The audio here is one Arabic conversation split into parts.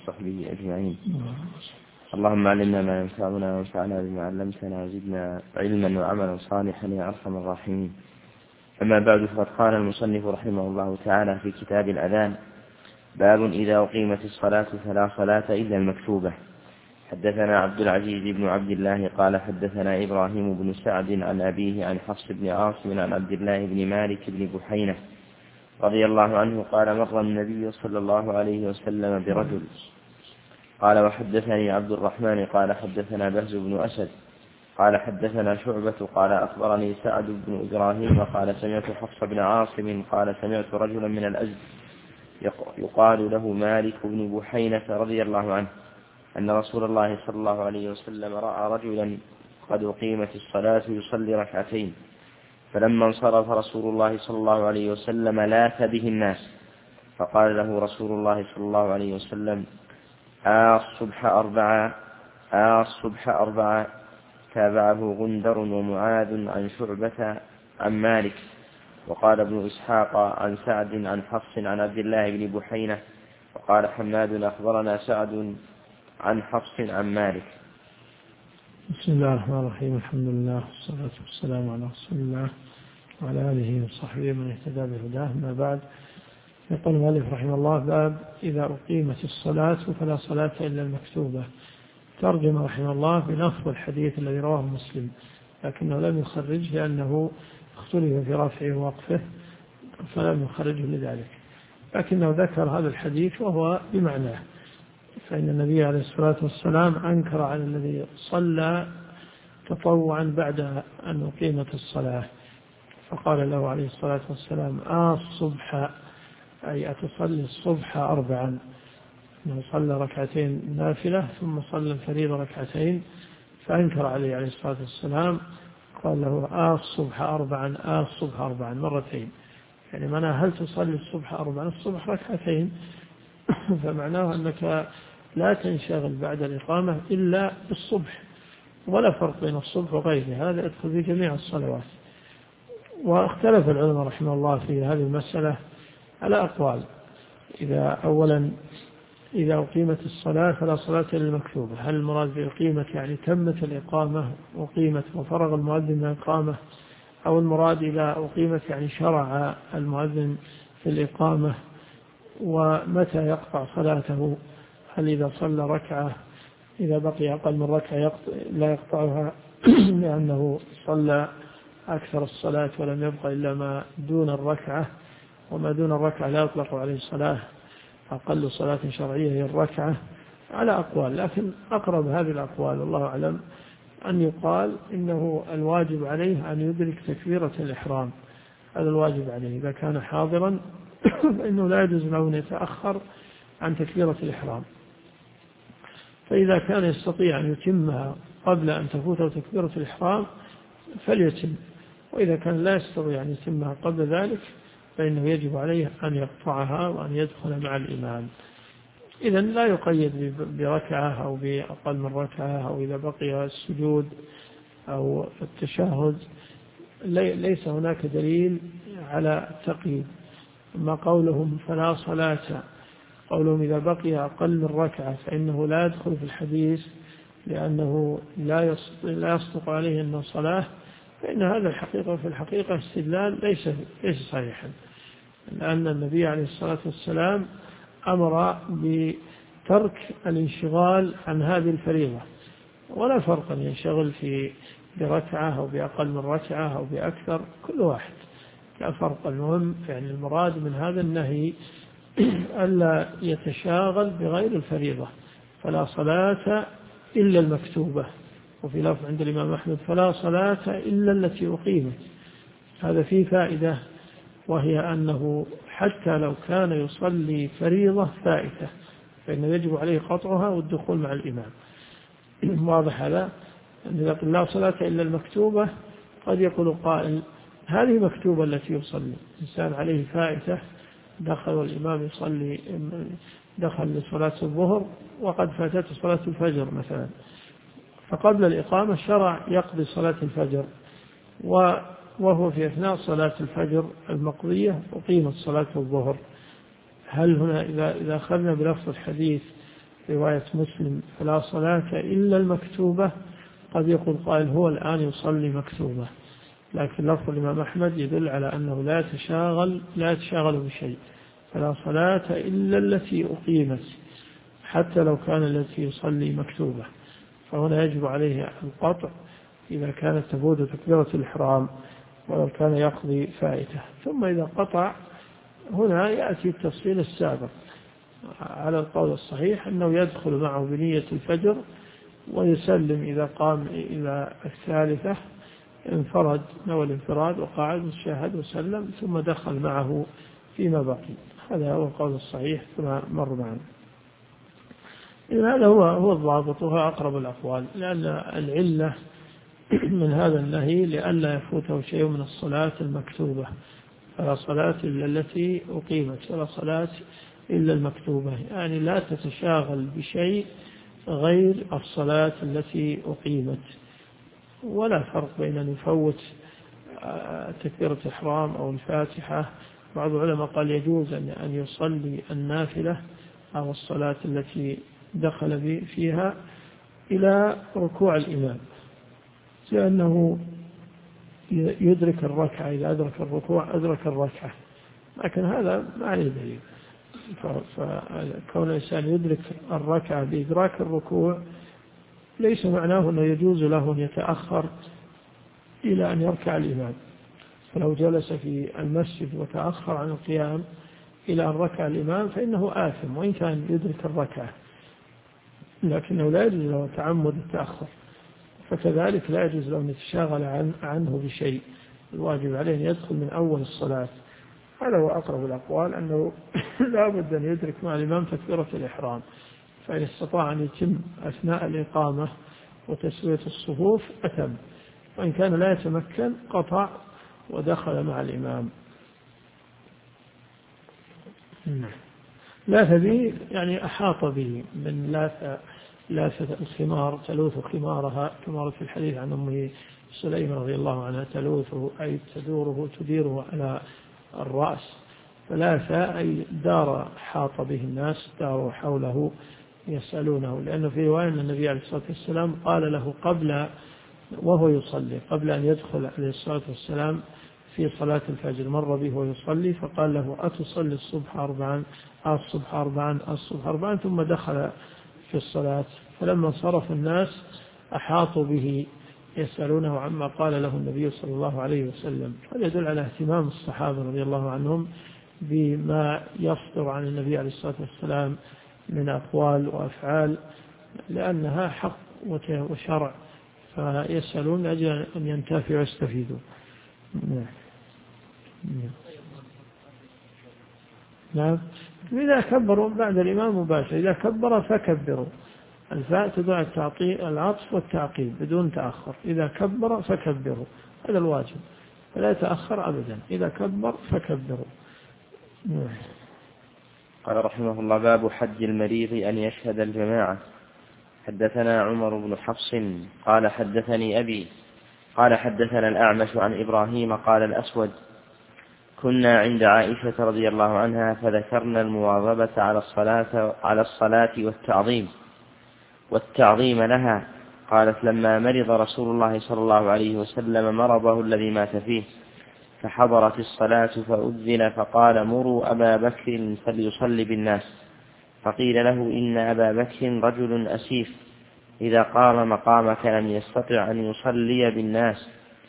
وصحبه أجمعين. اللهم علمنا ما ينفعنا وانفعنا بما علمتنا وزدنا علما وعملا صالحا يا أرحم الراحمين. أما بعد، فقد قال المصنف رحمه الله تعالى في كتاب الأذان: باب إذا أقيمت الصلاة فلا صلاة إلا المكتوبة. حدثنا عبد العزيز بن عبد الله قال حدثنا إبراهيم بن سعد عن أبيه عن حفص بن عاصم عن عبد الله بن مالك بن بحينة رضي الله عنه قال: مر النبي صلى الله عليه وسلم برجل. قال: وحدثني عبد الرحمن قال حدثنا بهز بن أسد قال حدثنا شعبة قال أخبرني سعد بن إبراهيم قال سمعت حفص بن عاصم قال سمعت رجلا من الأزد يقال له مالك بن بحينة رضي الله عنه أن رسول الله صلى الله عليه وسلم رأى رجلا قد أقيمت الصلاة يصلي ركعتين، فلما انصرف رسول الله صلى الله عليه وسلم لاث به الناس، فقال له رسول الله صلى الله عليه وسلم: الصبح أربعة. تابعه غندر ومعاذ عن شعبة عن مالك. وقال ابن إسحاق عن سعد عن حفص عن عبد الله بن بحينة. وقال حماد أخبرنا سعد عن حفص عن مالك. بسم الله الرحمن الرحيم. الحمد لله والصلاة والسلام على رسول الله وعلى آله وصحبه من اهتدى بهداه. ما بعد، يقول المؤلف رحمه الله: باب إذا أقيمت الصلاة فلا صلاة إلا المكتوبة. ترجم رحمه الله بلفظ الحديث الذي رواه مسلم، لكنه لم يخرج لأنه اختلف في رفعه ووقفه فلم يخرجه لذلك، لكنه ذكر هذا الحديث وهو بمعناه. فإن النبي عليه الصلاة والسلام أنكر على الذي صلى تطوعا بعد أن أقيمت الصلاة، فقال له عليه الصلاة والسلام: الصبح، أي أتصلي الصبح 4. أنه صلى ركعتين نافلة ثم صلى الفريضة ركعتين، فأنكر عليه الصلاة والسلام، قال له: الصبح 4، الصبح 4 مرتين، يعني معناه هل تصلي الصبح 4؟ الصبح ركعتين. فمعناه أنك لا تنشغل بعد الإقامة إلا بالصبح، ولا فرق بين الصبح وغيره، هذا يدخل في جميع الصلوات. واختلف العلماء رحمه الله في هذه المسألة على أقوال. أولا، إذا أقيمت الصلاة فلا صلاة إلا المكتوبة، هل المراد بأقيمت يعني تمت الإقامة وقيمت وفرغ المؤذن من الإقامة، أو المراد إذا أقيمت يعني شرع المؤذن في الإقامة؟ ومتى يقطع صلاته؟ هل إذا صلى ركعة إذا بقي أقل من ركعة لا يقطعها لأنه صلى أكثر الصلاة ولم يبقى إلا ما دون الركعة، وما دون الركعة لا يطلق عليه الصلاة، أقل صلاة شرعية هي الركعة؟ على أقوال، لكن أقرب هذه الأقوال الله أعلم أن يقال إنه الواجب عليه أن يدرك تكبيرة الإحرام، هذا الواجب عليه. إذا كان حاضرا فإنه لا يجوز له أن يتأخر عن تكبيرة الإحرام، فإذا كان يستطيع أن يتمها قبل أن تفوته تكبيرة الإحرام فليتم، وإذا كان لا يستطيع أن يتمها قبل ذلك فإنه يجب عليه أن يقطعها وأن يدخل مع الإمام. إذن لا يقيد بركعة أو بأقل من ركعة، أو إذا بقي السجود أو التشهد، ليس هناك دليل على التقييد. أما قولهم فلا صلاة، قولهم إذا بقي أقل من ركعة فإنه لا يدخل في الحديث لأنه لا يصدق عليه أنه صلاة، فإن هذا الحقيقة في الحقيقة استدلال ليس صحيحا، لأن النبي عليه الصلاة والسلام أمر بترك الانشغال عن هذه الفريضة، ولا فرق أن ينشغل بركعة أو بأقل من ركعة أو بأكثر، كل واحد لا فرق. المهم يعني المراد من هذا النهي ألا يتشاغل بغير الفريضة. فلا صلاة إلا المكتوبة، وفي لفظ عند الإمام أحمد: فلا صلاة إلا التي أقيمت. هذا فيه فائدة، وهي أنه حتى لو كان يصلي فريضة فائتة فإنه يجب عليه قطعها والدخول مع الإمام. واضح هذا؟ إذا قل لا صلاة إلا المكتوبة قد يقول قائل: هذه مكتوبة التي يصلي، إنسان عليه فائتة دخل والإمام يصلي، دخل لصلاة الظهر وقد فاتته صلاة الفجر مثلا، فقبل الإقامة شرع يقضي صلاة الفجر، وهو في أثناء صلاة الفجر المقضية أقيمت صلاة الظهر. هل هنا إذا أخذنا بلفظ الحديث رواية مسلم فلا صلاة إلا المكتوبة، قد يقول قائل هو الآن يصلي مكتوبة، لكن لفظ الإمام أحمد يدل على أنه لا يتشاغل بشيء، فلا صلاة إلا التي أقيمت، حتى لو كان التي يصلي مكتوبة، فهنا يجب عليه القطع إذا كانت تفوت تكبيرة الإحرام ولو كان يقضي فائته. ثم إذا قطع هنا يأتي التفصيل السابق على القول الصحيح أنه يدخل معه بنية الفجر ويسلم إذا قام إلى الثالثة، انفرد نوى الانفراد وقعد وشاهد وسلم ثم دخل معه فيما بقي. هذا هو القول الصحيح كما مر معنا. هذا هو الضابط وهو أقرب الأقوال، لأن العلة من هذا النهي لئلا يفوته شيء من الصلاة المكتوبة، فلا صلاة إلا التي أقيمت ولا صلاة إلا المكتوبة، يعني لا تتشاغل بشيء غير الصلاة التي أقيمت. ولا فرق بين أن يفوت تكبيرة الإحرام أو الفاتحة. بعض العلماء قال يجوز أن يصلي النافلة أو الصلاة التي دخل فيها إلى ركوع الإمام، لأنه يدرك الركعة، إذا أدرك الركوع أدرك الركعة، لكن هذا ما عليه دليل. فكون الإنسان يدرك الركعة بإدراك الركوع ليس معناه أنه يجوز له أن يتأخر إلى أن يركع الإمام، فلو جلس في المسجد وتأخر عن القيام إلى أن ركع الإمام فإنه آثم وإن كان يدرك الركعة، لكنه لا يجوز له تعمد التأخر. فكذلك لا يجوز له أن يتشاغل عنه بشيء، الواجب عليه أن يدخل من أول الصلاة. هذا هو أقرب الأقوال، أنه لا بد أن يدرك مع الإمام تكبيرة الإحرام، فإن استطاع أن يتم أثناء الإقامة وتسوية الصفوف أتم، وإن كان لا يتمكن قطع ودخل مع الإمام. لاث به يعني أحاط به، من لاثة الخمار تلوث خمارها، كما في الحديث عن أم سليم رضي الله عنها تلوثه أي تديره على الرأس، فلاث أي دار حاط به الناس، داروا حوله يسألونه، لأنه في رواية أن النبي عليه الصلاة والسلام قال له وهو يصلي قبل أن يدخل عليه الصلاة والسلام في صلاة الفجر، مر به وهو يصلي فقال له أتصلي الصبح 4 الصبح 4 الصبح 4، ثم دخل في الصلاة، فلما صرف الناس أحاطوا به يسألونه عما قال له النبي صلى الله عليه وسلم. هذا يدل على اهتمام الصحابة رضي الله عنهم بما يصدر عن النبي عليه الصلاة والسلام من أقوال وأفعال، لأنها حق وشرع، فيسألون أجل أن ينتفعوا ويستفيدوا. نعم. إذا كبروا بعد الإمام مباشر، إذا كبر فكبروا، الفاء تدعى العطف والتعقيب بدون تأخر، إذا كبر فكبروا، هذا الواجب، فلا يتأخر أبدا، إذا كبر فكبروا. قال رحمه الله: باب حج المريض أن يشهد الجماعة. حدثنا عمر بن حفص قال حدثني أبي قال حدثنا الأعمش عن إبراهيم قال الأسود: كنا عند عائشة رضي الله عنها فذكرنا المواظبة على الصلاة والتعظيم لها. قالت: لما مرض رسول الله صلى الله عليه وسلم مرضه الذي مات فيه فحضرت الصلاة فأذن فقال: مروا أبا بكر فليصلي بالناس. فقيل له: إن أبا بكر رجل أسيف، إذا قام مقامك لم يستطع أن يصلي بالناس.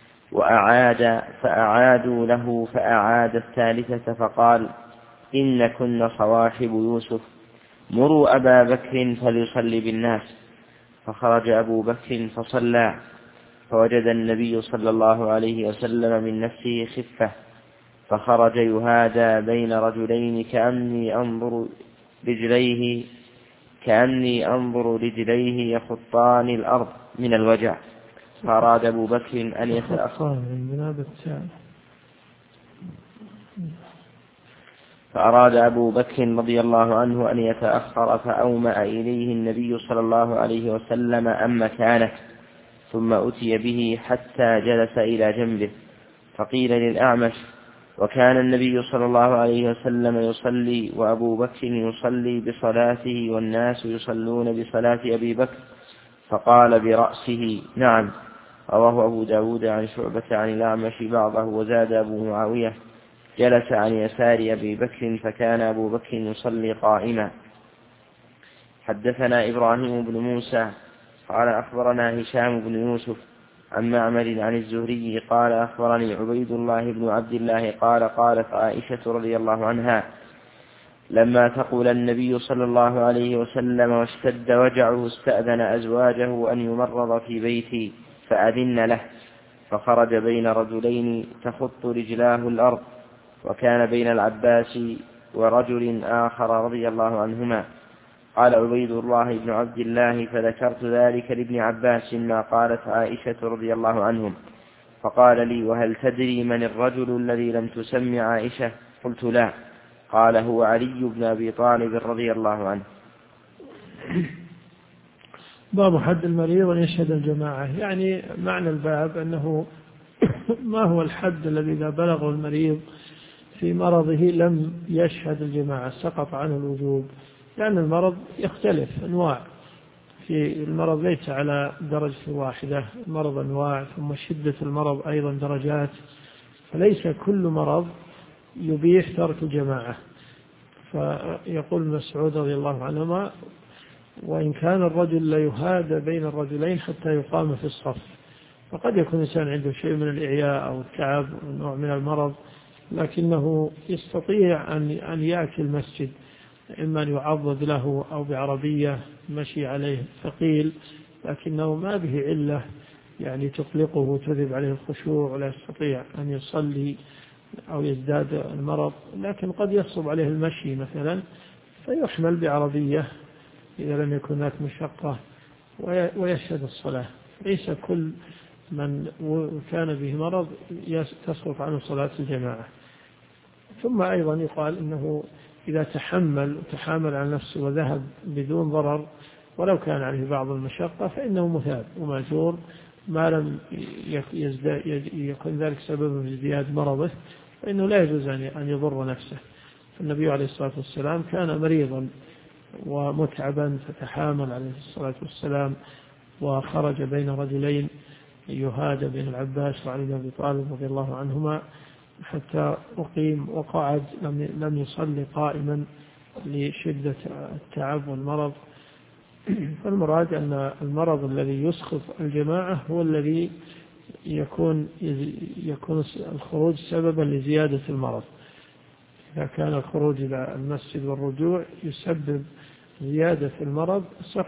فأعادوا له فأعاد الثالثة فقال: إن كن صواحب يوسف، مروا أبا بكر فليصلي بالناس. فخرج أبو بكر فصلى، فوجد النبي صلى الله عليه وسلم من نفسه خفة، فخرج يهادى بين رجلين كأني أنظر رجليه يخطان الأرض من الوجع. فأراد أبو بكر أن يتأخر رضي الله عنه أن يتأخر، فأومأ إليه النبي صلى الله عليه وسلم أم مكانه، ثم أتي به حتى جلس إلى جنبه. فقيل للأعمش: وكان النبي صلى الله عليه وسلم يصلي وأبو بكر يصلي بصلاته والناس يصلون بصلاة أبي بكر، فقال برأسه نعم. رواه أبو داود عن شعبة عن الأعمش بعضه، وزاد أبو معاوية جلس عن يسار أبي بكر فكان أبو بكر يصلي قائما. حدثنا إبراهيم بن موسى قال أخبرنا هشام بن يوسف عن معمر عن الزهري قال أخبرني عبيد الله بن عبد الله قال قالت عائشة رضي الله عنها لما ثقل النبي صلى الله عليه وسلم واشتد وجعه استأذن أزواجه أن يمرض في بيتي فأذن له، فخرج بين رجلين تخط رجلاه الأرض، وكان بين العباس ورجل آخر رضي الله عنهما. قال عبيد الله بن عبد الله فذكرت ذلك لابن عباس ما قالت عائشة رضي الله عنهم، فقال لي وهل تدري من الرجل الذي لم تسم عائشة؟ قلت لا. قال هو علي بن أبي طالب رضي الله عنه. باب حد المريض أن يشهد الجماعة. يعني معنى الباب أنه ما هو الحد الذي إذا بلغه المريض في مرضه لم يشهد الجماعة سقط عنه الوجوب، لأن المرض يختلف أنواع، في المرض ليس على درجة واحدة، المرض أنواع، ثم شدة المرض أيضا درجات، فليس كل مرض يبيح ترك الجماعة. فيقول مسعود رضي الله عنهما وإن كان الرجل ليهادى بين الرجلين حتى يقام في الصف، فقد يكون الإنسان عنده شيء من الإعياء أو التعب أو نوع من المرض، لكنه يستطيع أن يأتي المسجد، إما أن يعضد له أو بعربية مشي عليه ثقيل، لكنه ما به علة يعني تقلقه وتذهب عليه الخشوع ولا يستطيع أن يصلي أو يزداد المرض، لكن قد يصعب عليه المشي مثلا فيحمل بعربية إذا لم يكن هناك مشقة ويشهد الصلاة. ليس كل من كان به مرض تسقط عنه صلاة الجماعة. ثم أيضا يقال إنه إذا تحامل على نفسه وذهب بدون ضرر ولو كان عليه بعض المشقة فإنه مثاب ومأجور ما لم يكن ذلك سببا في ازدياد مرضه، فإنه لا يجوز أن يضر نفسه. فالنبي عليه الصلاة والسلام كان مريضا ومتعبا فتحامل عليه الصلاة والسلام وخرج بين رجلين يهادى بين العباس وعلي بن أبي طالب رضي الله عنهما حتى أقيم وقعد لم يصلي قائما لشدة التعب والمرض. فالمراد أن المرض الذي يسقط الجماعة هو الذي يكون الخروج سببا لزيادة المرض. إذا كان الخروج إلى المسجد والرجوع يسبب زيادة المرض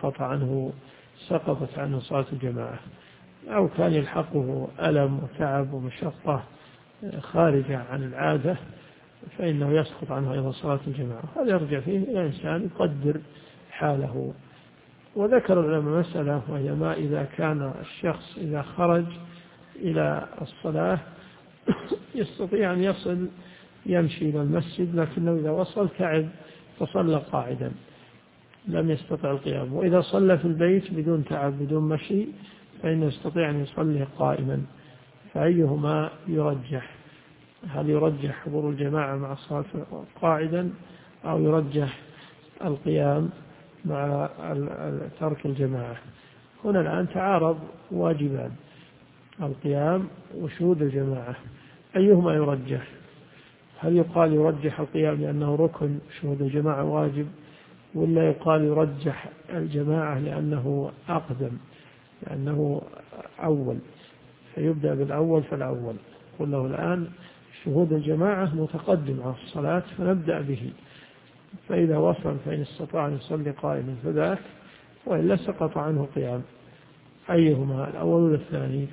سقطت عنه صلاة الجماعة، أو كان يلحقه ألم وتعب ومشقة خارجة عن العادة فإنه يسقط عنه أيضا صلاة الجماعة. هذا يرجع فيه إلى إنسان يقدر حاله. وذكر العلماء مسألة وهي ما إذا كان الشخص إذا خرج إلى الصلاة يستطيع أن يصل يمشي إلى المسجد، لكنه إذا وصل تعب فصلى قاعدا لم يستطع القيام، وإذا صلى في البيت بدون تعب بدون مشي فإنه يستطيع أن يصلي قائما. فأيهما يرجح؟ هل يرجح حضور الجماعة مع الصلاة قاعدا أو يرجح القيام مع ترك الجماعة؟ هنا الآن تعارض واجبان، القيام وشهود الجماعة، أيهما يرجح؟ هل يقال يرجح القيام لأنه ركن شهود الجماعة واجب، ولا يقال يرجح الجماعة لأنه أقدم لأنه أول فيبدأ بالأول فالأول؟ قل له الآن شهود الجماعة متقدم على الصلاة فنبدأ به، فإذا وصل فإن استطاع أن يصلي قائما فذاك، وإلا سقط عنه قيام. أيهما الأول ولا الثاني؟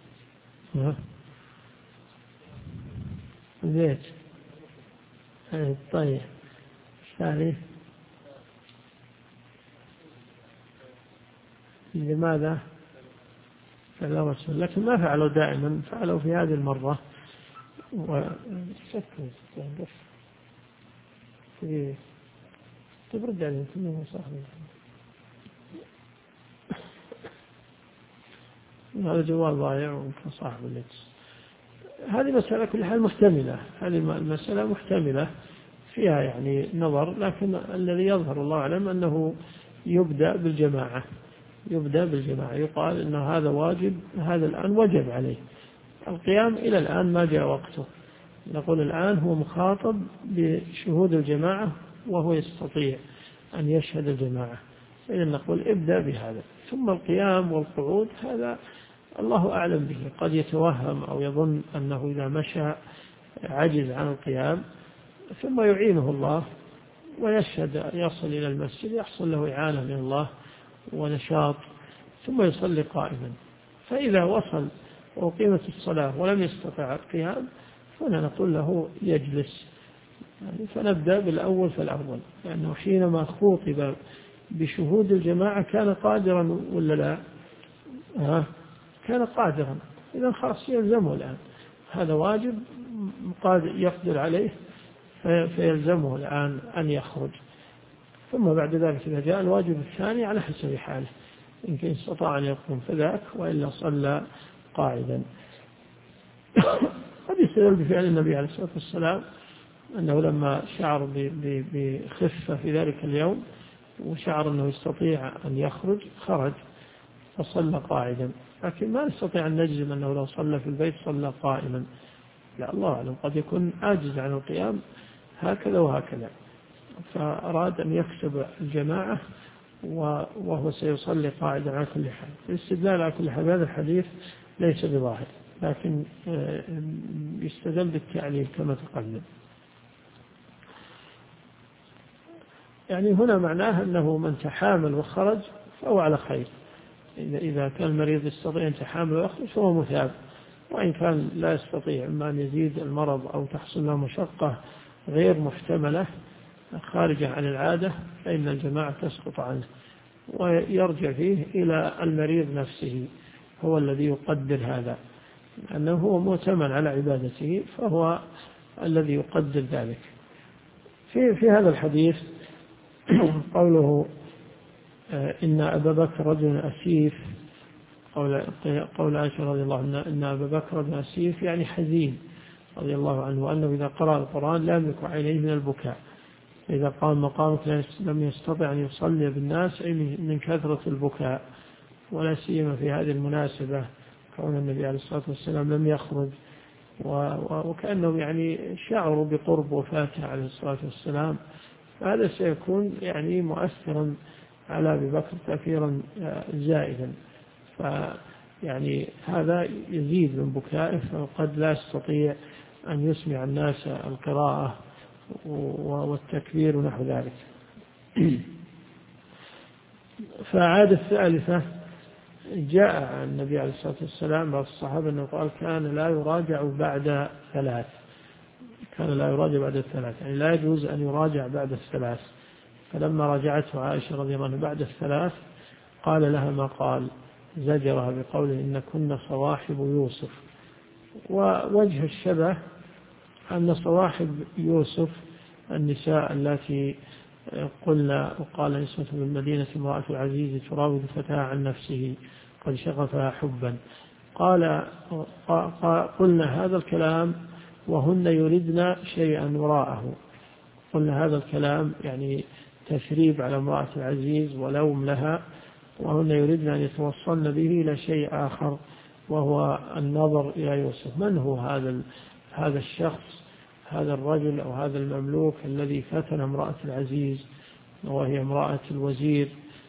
زيت طيب الثاني لماذا؟ فعلوا رسول، لكن ما فعلوا دائما، فعلوا في هذه المرة تبرد عليهم كلهم صاحبين. هذا جوال ضايع وصاحب الليتس. هذه مسألة كل حال محتملة، هذه المسألة محتملة فيها يعني نظر، لكن الذي يظهر الله أعلم أنه يبدأ بالجماعة، يبدأ بالجماعة، يقال أن هذا واجب، هذا الآن وجب عليه القيام، إلى الآن ما جاء وقته، نقول الآن هو مخاطب بشهود الجماعة وهو يستطيع أن يشهد الجماعة، إذن نقول ابدأ بهذا، ثم القيام والقعود هذا الله أعلم به، قد يتوهم أو يظن أنه إذا مشى عجز عن القيام، ثم يعينه الله ويشهد، يصل إلى المسجد يحصل له إعانة من الله ونشاط، ثم يصلي قائما. فإذا وصل وقيمة الصلاة ولم يستطع القيام فهنا نقول له يجلس، يعني فنبدأ بالأول فالأول، لأنه حينما خوطب بشهود الجماعة كان قادرا ولا لا؟ كان قادرا، إذا خلاص يلزمه الآن، هذا واجب يقدر عليه فيلزمه الآن أن يخرج. ثم بعد ذلك إذا جاء الواجب الثاني على حسب حاله، إن كان استطاع أن يقوم فذاك، وإلا صلى قاعدا. قد يستدل بفعل النبي عليه الصلاة والسلام أنه لما شعر بخفة في ذلك اليوم وشعر أنه يستطيع أن يخرج خرج فصلى قاعدا، لكن ما نستطيع أن نجزم أنه لو صلى في البيت صلى قائما، لا، الله أعلم، قد يكون عاجز عن القيام هكذا وهكذا، فأراد أن يكسب الجماعة وهو سيصلي قاعدا على كل حال. الاستدلال على كل حال هذا الحديث ليس بظاهر، لكن يستدل بالتعليل كما تقدم. يعني هنا معناه أنه من تحامل وخرج فهو على خير، إذا كان المريض يستطيع أن يتحامل ويخرج فهو مثاب، وإن كان لا يستطيع، إما أن يزيد المرض أو تحصل له مشقة غير محتملة خارجة عن العادة فإن الجماعة تسقط عنه، ويرجع فيه إلى المريض نفسه، هو الذي يقدر هذا، أنه هو مؤتمن على عبادته فهو الذي يقدر ذلك. في هذا الحديث قوله إن أبا بكر رجل أسيف، قول عائشة رضي الله عنها إن أبا بكر رجل أسيف يعني حزين رضي الله عنه، وأنه إذا قرأ القرآن لا يملك عينيه من البكاء، إذا قام مقامك لم يستطع أن يصلي بالناس أي من كثرة البكاء، ولا سيما في هذه المناسبة كون النبي عليه الصلاة والسلام لم يخرج، وكأنه يعني شعروا بقرب وفاته عليه الصلاة والسلام، فهذا سيكون يعني مؤثرا على أبي بكر تأثيرا زائدا، فيعني هذا يزيد من بكائه، فقد لا يستطيع أن يسمع الناس القراءة والتكبير ونحو ذلك. فعادة الثالثة جاء عن النبي عليه الصلاة والسلام بعض الصحابة أنه قال كان لا يراجع بعد ثلاث، كان لا يراجع بعد الثلاث، يعني لا يجوز أن يراجع بعد الثلاث. فلما راجعته عائشة رضي الله عنها بعد الثلاث قال لها ما قال، زجرها بقوله إن كنا صواحب يوسف. ووجه الشبه أن صواحب يوسف النساء التي قلنا وقال نسوة بالمدينة امرأة العزيز تراود فتاها عن نفسه قد شغفها حبا، قلنا هذا الكلام وهن يردن شيئا وراءه، قلنا هذا الكلام يعني تشريب على امرأة العزيز ولوم لها، وهن يردن أن يتوصلن به إلى شيء آخر وهو النظر إلى يوسف. من هو هذا الشخص، هذا الرجل أو هذا المملوك الذي فتن امرأة العزيز وهي امرأة الوزير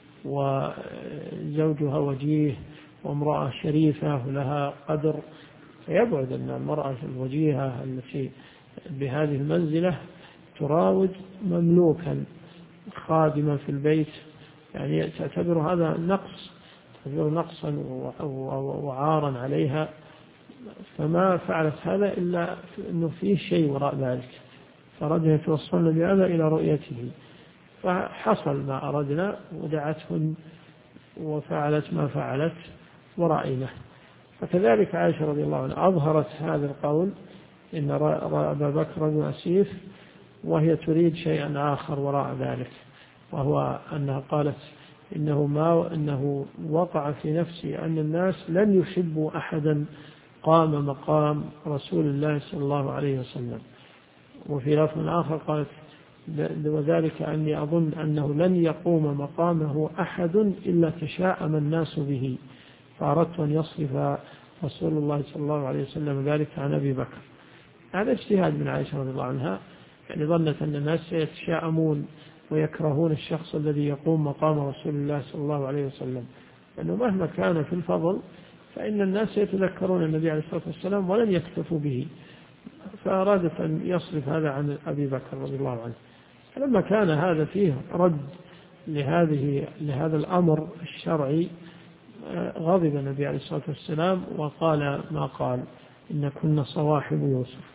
وزوجها وجيه وامرأة شريفة ولها قدر، فيبعد أن المرأة الوجيهة التي بهذه المنزلة تراود مملوكا خادما في البيت، يعني تعتبر هذا نقص، تعتبر نقصا وعارا عليها، فما فعلت هذا إلا أنه فيه شيء وراء ذلك، فأردنا يتوصلنا بهذا إلى رؤيته، فحصل ما أردنا ودعتهن وفعلت ما فعلت ورأينا. فكذلك عائشة رضي الله عنها أظهرت هذا القول إن أبا بكر رجل أسيف، وهي تريد شيئا آخر وراء ذلك، وهو أنها قالت إنه وقع في نفسي أن الناس لن يحبوا أحدا قام مقام رسول الله صلى الله عليه وسلم. وفي لفظ آخر قالت وذلك أني أظن أنه لن يقوم مقامه أحد إلا تشاءم الناس به، فأردت أن يصرف رسول الله صلى الله عليه وسلم ذلك عن أبي بكر. هذا اجتهاد من عائشة رضي الله عنها، يعني ظنت أن الناس سيتشاءمون ويكرهون الشخص الذي يقوم مقام رسول الله صلى الله عليه وسلم، لأنه مهما كان في الفضل فإن الناس يتذكرون النبي عليه الصلاة والسلام ولن يكتفوا به، فأرادت أن يصرف هذا عن أبي بكر رضي الله عنه. فلما كان هذا فيه رد لهذا الأمر الشرعي غضب النبي عليه الصلاة والسلام وقال ما قال: إن كنا صواحب يوسف.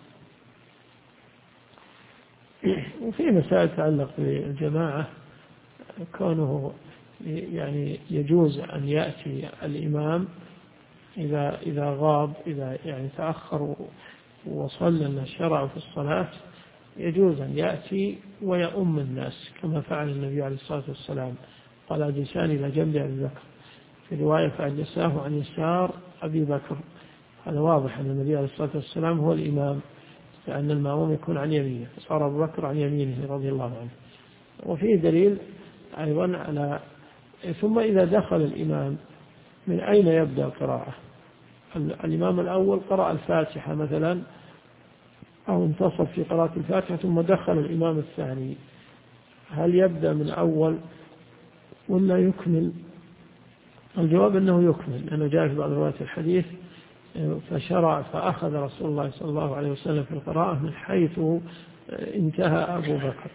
وفي مسائل تتعلق بالجماعة، كونه يعني يجوز أن يأتي الإمام إذا غاب، إذا يعني تأخر وصلى الشرع في الصلاة، يجوز أن يأتي ويؤم الناس كما فعل النبي عليه الصلاة والسلام، قال: أجلسان إلى جنب أبي بكر. في رواية فأجلساه عن يسار أبي بكر. هذا واضح أن النبي عليه الصلاة والسلام هو الإمام، لأن المأموم يكون عن يمينه، فصار أبو بكر عن يمينه رضي الله عنه. وفيه دليل أيضا على ثم إذا دخل الإمام من أين يبدأ القراءة؟ الإمام الأول قرأ الفاتحة مثلا، أو انتصف في قراءة الفاتحة ثم دخل الإمام الثاني، هل يبدأ من أول ولا يكمل؟ الجواب أنه يكمل، لأنه جاء في بعض روايات الحديث: فأخذ رسول الله صلى الله عليه وسلم في القراءة من حيث انتهى أبو بكر،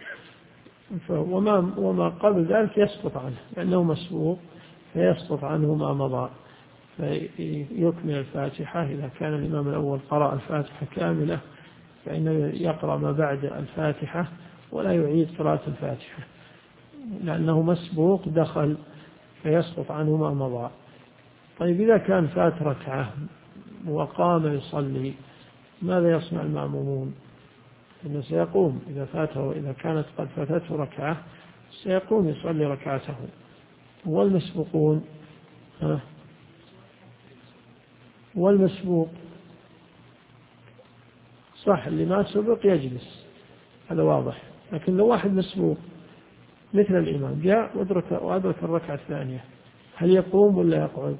وما قبل ذلك يسقط عنه لأنه مسبوق، فيسقط عنه ما مضى، فيكمل الفاتحة. إذا كان الإمام الأول قرأ الفاتحة كاملة فإنه يقرأ ما بعد الفاتحة ولا يعيد قراءة الفاتحة، لأنه مسبوق دخل فيسقط عنه ما مضى. طيب إذا كان فات ركعة وقام يصلي، ماذا يصنع المأمومون؟ إنه سيقوم إذا فاته، إذا كانت قد فاتته ركعة سيقوم يصلي ركعته. والمسبوق صح، اللي ما سبق يجلس، هذا واضح. لكن لو واحد مسبوق مثل الإمام جاء وأدرك الركعة الثانية، هل يقوم ولا يقعد؟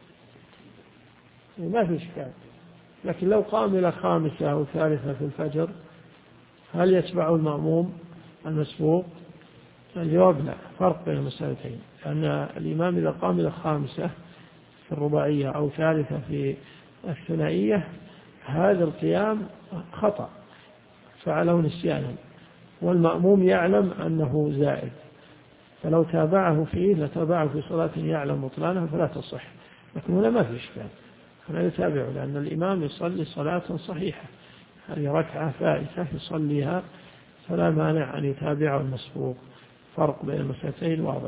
ما في إشكال. لكن لو قام إلى خامسة أو ثالثة في الفجر، هل يتبع المأموم المسبوق؟ الجواب لا، فرق بين المسألتين. لأن الإمام إذا قام إلى خامسة في الرباعية أو ثالثة في الثنائية، هذا القيام خطأ فعله نسيانا، والمأموم يعلم أنه زائد، فلو تابعه فيه لتابعه في صلاة يعلم بطلانها فلا تصح. لكن هنا ما في إشكال، هنا يتابعه، لأن الإمام يصلي صلاة صحيحة، هذه ركعة فائتة يصليها، فلا مانع أن يتابعه المسبوق. فرق بين المسألتين واضح.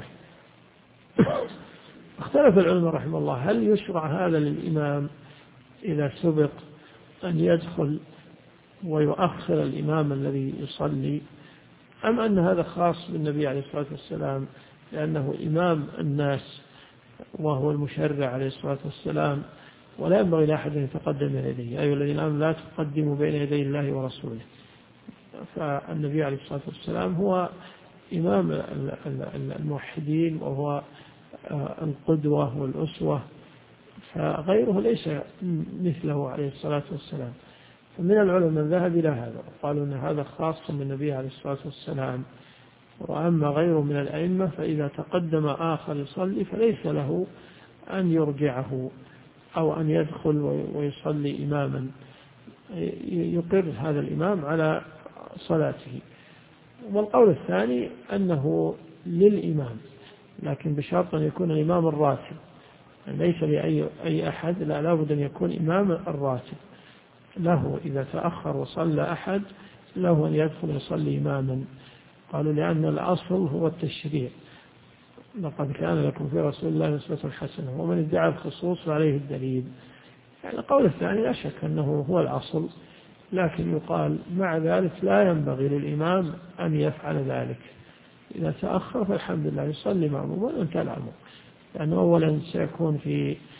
اختلف العلماء رحمه الله: هل يشرع هذا للإمام إذا سبق أن يدخل ويؤخر الإمام الذي يصلي، أم أن هذا خاص بالنبي عليه الصلاة والسلام لأنه إمام الناس وهو المشرع عليه الصلاة والسلام، ولا ينبغي لأحد أن يتقدم بين يديه؟ أيها الذين آمنوا لا تقدموا بين يدي الله ورسوله. فالنبي عليه الصلاة والسلام هو إمام الموحدين وهو القدوة والأسوة، فغيره ليس مثله عليه الصلاة والسلام. فمن العلماء من ذهب إلى هذا، قالوا أن هذا خاص بالنبي عليه الصلاة والسلام، وأما غيره من الأئمة فإذا تقدم آخر يصلي فليس له أن يرجعه أو أن يدخل ويصلي إماما، يقر هذا الإمام على صلاته. والقول الثاني أنه للإمام، لكن بشرط أن يكون الإمام الراتب، ليس لأي أحد، لا بد أن يكون إمام الراتب له. إذا تأخر وصلى أحد له أن يدخل يصلي إماما. قالوا لأن الأصل هو التشريع، لقد كان لكم في رسول الله أسوة حسنة، ومن ادعى الخصوص فعليه الدليل. يعني القول الثاني لا شك أنه هو الأصل، لكن يقال مع ذلك لا ينبغي للإمام أن يفعل ذلك. إذا تأخر فالحمد لله يصلي مأموما وانتهى الأمر، لأنه أولا سيكون في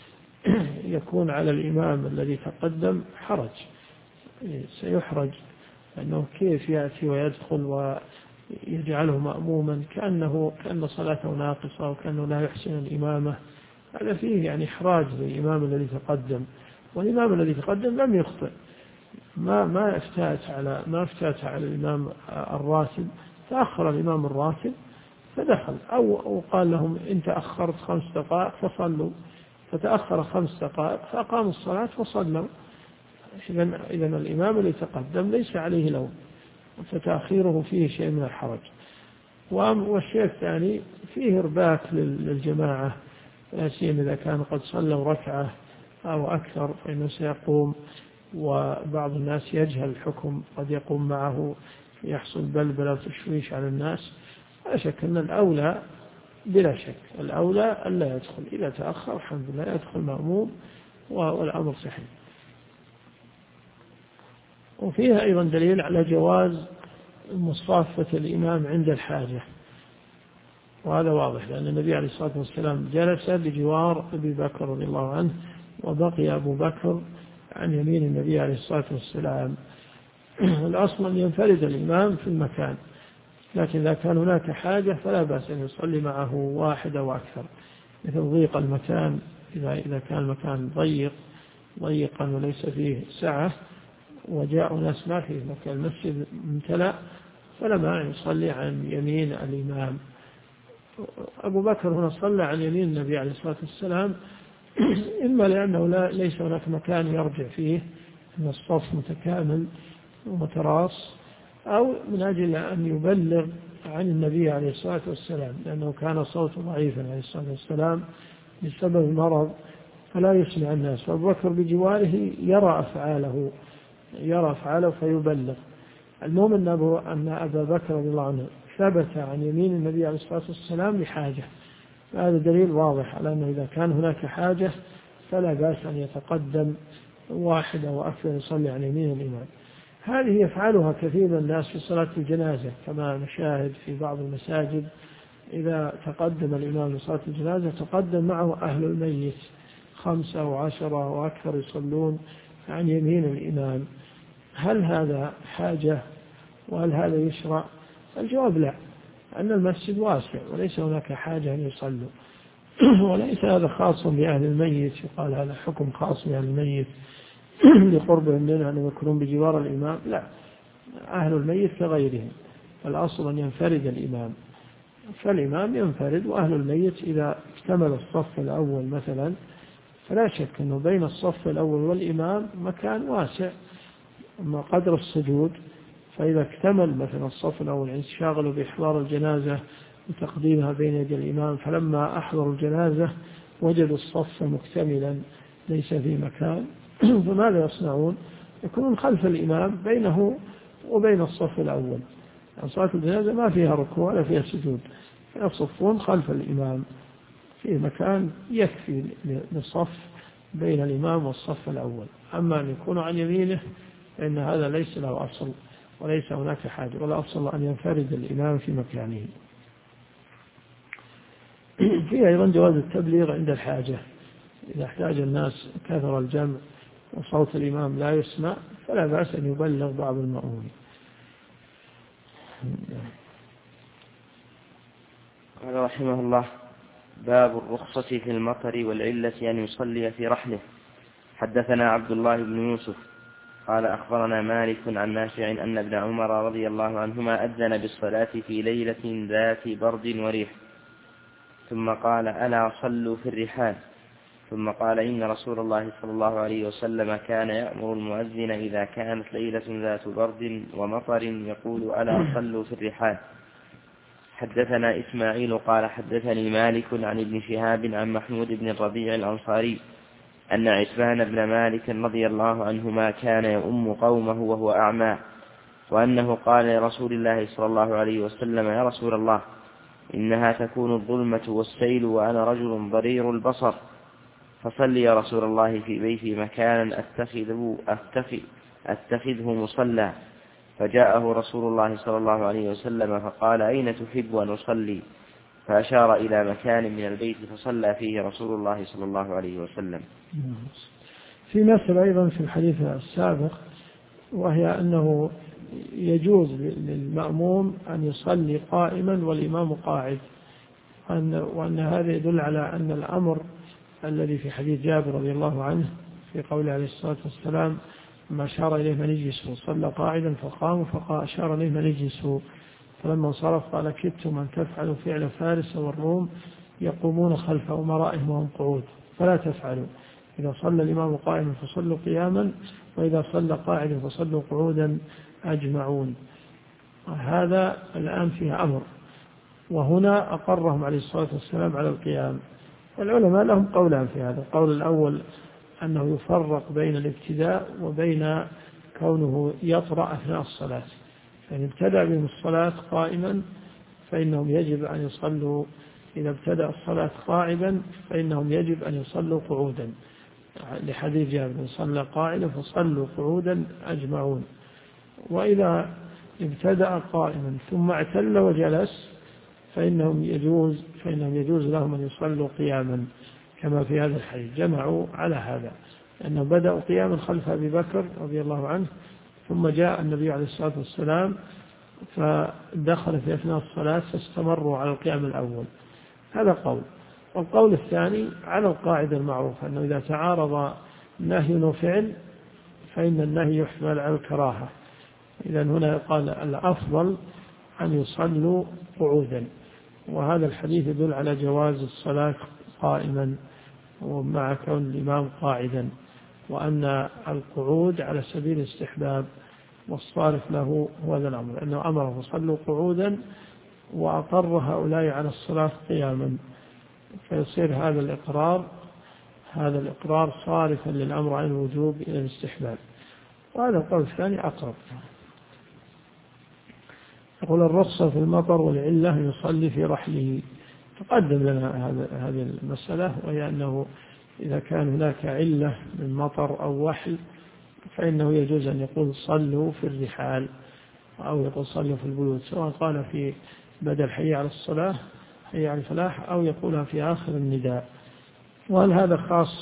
يكون على الإمام الذي تقدم حرج، سيحرج، أنه كيف يأتي ويدخل ويجعله مأموما كأن صلاته ناقصة وكأنه لا يحسن الإمامة. هذا فيه يعني إحراج للإمام الذي تقدم، والإمام الذي تقدم لم يخطئ، ما افتات على الإمام الراتب، تأخر الإمام الراتب فدخل، أو قال لهم إن تأخرت 5 دقائق فصلوا، فتأخر 5 دقائق فأقاموا الصلاة فصلوا. إذا الإمام الذي تقدم ليس عليه لوم، فتأخيره فيه شيء من الحرج. والشيء الثاني فيه إرباك للجماعة، لا سيما إذا كان قد صلوا ركعة أو أكثر فإنه سيقوم، وبعض الناس يجهل الحكم قد يقوم معه، يحصل بلبلة وتشويش على الناس. لا شك أن الأولى، بلا شك الأولى ألا يدخل، إذا تأخر الحمد لله يدخل مأموم والأمر صحيح. وفيها أيضا دليل على جواز مصافة الإمام عند الحاجة، وهذا واضح، لأن النبي عليه الصلاة والسلام جلس بجوار أبي بكر رضي الله عنه، وبقي أبو بكر عن يمين النبي عليه الصلاة والسلام. الأصل أن ينفرد الإمام في المكان، لكن إذا كان هناك حاجة فلا بأس أن يصلي معه واحد أو أكثر، مثل ضيق المكان، إذا كان المكان ضيقا وليس فيه سعة وجاء ناس ما فيه مكان، المسجد امتلأ، فلا مانع يصلي عن يمين الإمام. أبو بكر هنا صلى عن يمين النبي عليه الصلاة والسلام، إما لأنه ليس هناك مكان يرجع فيه، أن الصف متكامل ومتراص، أو من أجل أن يبلغ عن النبي عليه الصلاة والسلام، لأنه كان صوته ضعيفا عليه الصلاة والسلام بسبب المرض فلا يسمع الناس، وأبو بكر بجواره يرى أفعاله فيبلغ. المهم أن أبا بكر رضي الله عنه ثبت عن يمين النبي عليه الصلاة والسلام لحاجة، هذا دليل واضح على أنه إذا كان هناك حاجة فلا بأس أن يتقدم واحد أو أكثر يصلي عن يمين الإمام. هذه يفعلها كثير من الناس في صلاة الجنازة، كما نشاهد في بعض المساجد إذا تقدم الإمام لصلاة الجنازة تقدم معه أهل الميت 5 أو 10 أو أكثر يصلون عن يمين الإمام. هل هذا حاجة وهل هذا يشرع؟ الجواب لا، أن المسجد واسع وليس هناك حاجة أن يصلوا. وليس هذا خاص بأهل الميت، يقال هذا حكم خاص بأهل الميت لقربهم منه أن يكونون بجوار الإمام، لا، أهل الميت كغيرهم، الأصل أن ينفرد الإمام، فالإمام ينفرد، وأهل الميت إذا اكتمل الصف الأول مثلا فلا شك أنه بين الصف الأول والإمام مكان واسع أما قدر السجود، فإذا اكتمل مثلا الصف الأول انشغلوا بإحضار الجنازة وتقديمها بين يدي الإمام، فلما أحضروا الجنازة وجدوا الصف مكتملا ليس في مكان، فماذا يصنعون؟ يكونون خلف الإمام بينه وبين الصف الأول، يعني صلاة الجنازة ما فيها ركوع ولا فيها سجود، يصفون خلف الإمام في مكان يكفي للصف بين الإمام والصف الأول. أما أن يكونوا عن يمينه فإن هذا ليس له أصل وليس هناك حاجة، ولا أصل أن ينفرد الإمام في مكانه. فيه أيضا جواز التبليغ عند الحاجة، إذا احتاج الناس كثر الجمع وصوت الإمام لا يسمع فلا بأس أن يبلغ بعض المأمومين. قال رحمه الله: باب الرخصة في المطر والعلة أن يصلي في رحله. حدثنا عبد الله بن يوسف قال أخبرنا مالك عن نافع أن ابن عمر رضي الله عنهما أذن بالصلاة في ليلة ذات برد وريح، ثم قال: ألا صلوا في الرحال. ثم قال: إن رسول الله صلى الله عليه وسلم كان يأمر المؤذن إذا كانت ليلة ذات برد ومطر يقول: ألا صلوا في الرحال. حدثنا إسماعيل قال حدثني مالك عن ابن شهاب عن محمود بن الربيع الأنصاري أن عتبان بن مالك رضي الله عنهما كان يؤم قومه وهو أعمى، وأنه قال لرسول الله صلى الله عليه وسلم: يا رسول الله، إنها تكون الظلمة والسيل وأنا رجل ضرير البصر، فصل يا رسول الله في بيتي مكانا أتخذه مصلى. فجاءه رسول الله صلى الله عليه وسلم فقال: أين تحب أن أصلي؟ فأشار إلى مكان من البيت فصلى فيه رسول الله صلى الله عليه وسلم. في مسألة أيضا في الحديث السابق، وهي أنه يجوز للمأموم أن يصلي قائما والإمام قاعد، وأن هذا يدل على أن الأمر الذي في حديث جابر رضي الله عنه في قوله عليه الصلاة والسلام ما أشار إليه من اجلسوا، صلى قاعدا فقاموا فأشار إليه من اجلسوا، فلما انصرف قال كدتم أن تفعلوا فعل فارس والروم يقومون خلف أمرائهم وهم قعود، فلا تفعلوا، إذا صلى الإمام قائما فصلوا قياما، وإذا صلى قاعدا فصلوا قعودا أجمعون. هذا الآن فيه أمر، وهنا أقرهم عليه الصلاة والسلام على القيام. والعلماء لهم قولان في هذا. القول الأول أنه يفرق بين الابتداء وبين كونه يطرأ أثناء الصلاة، فإن ابتدأ بهم الصلاة قائما فإنهم يجب أن يصلوا، إذا ابتدأ الصلاة قاعدا فإنهم يجب أن يصلوا قعودا، لحديث جابر صلى قاعدا فصلوا قعودا أجمعون. وإذا ابتدأ قائما ثم اعتل وجلس فإنهم يجوز لهم أن يصلوا قياما، كما في هذا الحديث جمعوا على هذا، لأنه بدأوا قياما خلف أبي بكر رضي الله عنه، ثم جاء النبي عليه الصلاة والسلام فدخل في أثناء الصلاة فاستمروا على القيام الأول. هذا قول. والقول الثاني على القاعدة المعروفة أنه إذا تعارض نهي وفعل فإن النهي يحمل على الكراهة. إذا هنا قال الأفضل أن يصلوا قعودا، وهذا الحديث يدل على جواز الصلاة قائما ومع كون الإمام قاعدا، وأن القعود على سبيل الاستحباب، والصارف له هو هذا الأمر، أنه أمره صلوا قعودا وأقر هؤلاء على الصلاة قياما، فيصير هذا الإقرار صارفا للأمر عن الوجوب إلى الاستحباب. وهذا القول الثاني أقرب. يقول الرخصة في المطر والعلة يصلي في رحله. تقدم لنا هذه المسألة، وهي أنه إذا كان هناك علة من مطر أو وحل فإنه يجوز أن يقول صلوا في الرحال، أو يقول صلوا في البيوت، سواء قال في بدل حي على الصلاة حي على الفلاح، أو يقولها في آخر النداء. وهل هذا خاص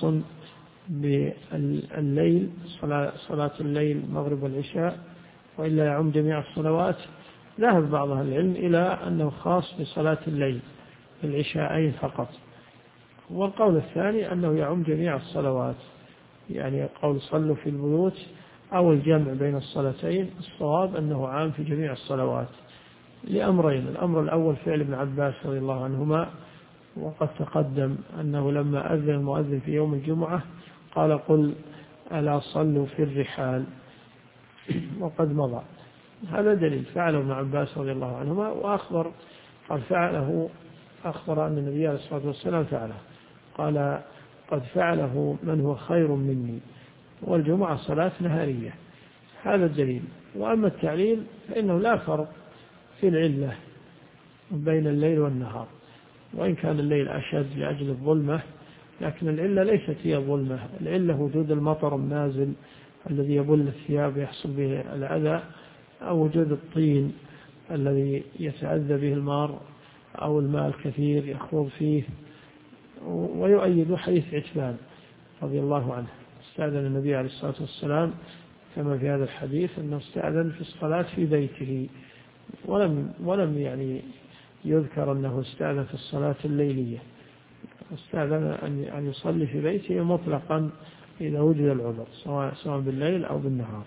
بالليل، صلاة الليل المغرب والعشاء، وإلا يعم جميع الصلوات؟ ذهب بعض أهل العلم إلى أنه خاص بصلاة الليل العشاءين فقط. والقول الثاني أنه يعم جميع الصلوات، يعني قول صلوا في البيوت أو الجمع بين الصلاتين، الصواب أنه عام في جميع الصلوات لأمرين. الأمر الأول فعل ابن عباس رضي الله عنهما، وقد تقدم أنه لما أذن المؤذن في يوم الجمعة قال قل ألا صلوا في الرحال، وقد مضى. هذا دليل فعله ابن عباس رضي الله عنهما، وأخبر قال أخبر أن النبي عليه الصلاة والسلام فعله، قال قد فعله من هو خير مني، والجمعة صلاة نهارية. هذا الدليل. وأما التعليل فإنه لا فرق في العلة بين الليل والنهار، وإن كان الليل أشد لأجل الظلمة، لكن العلة ليست هي الظلمة، العلة وجود المطر النازل الذي يبل الثياب يحصل به الأذى، أو وجود الطين الذي يتأذى به المار، أو الماء الكثير يخوض فيه. ويؤيد حديث عتبان رضي الله عنه، استأذن النبي عليه الصلاة والسلام كما في هذا الحديث أنه استأذن في الصلاة في بيته، ولم يعني يذكر أنه استأذن في الصلاة الليلية، استأذن أن يصلي في بيته مطلقا إذا وجد العذر، سواء بالليل أو بالنهار.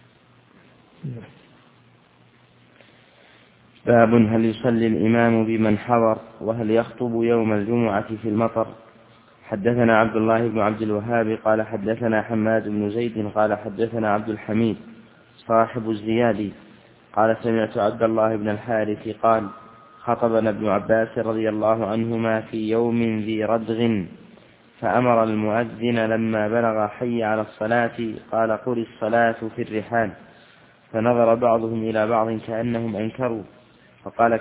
باب هل يصلي الإمام بمن حضر، وهل يخطب يوم الجمعة في المطر. حدثنا عبد الله بن عبد الوهاب قال حدثنا حماد بن زيد قال حدثنا عبد الحميد صاحب الزيادي قال سمعت عبد الله بن الحارث قال خطبنا ابن عباس رضي الله عنهما في يوم ذي ردغ، فأمر المؤذن لما بلغ حي على الصلاة قال قل الصلاة في الرحال، فنظر بعضهم إلى بعض كأنهم أنكروا، فقال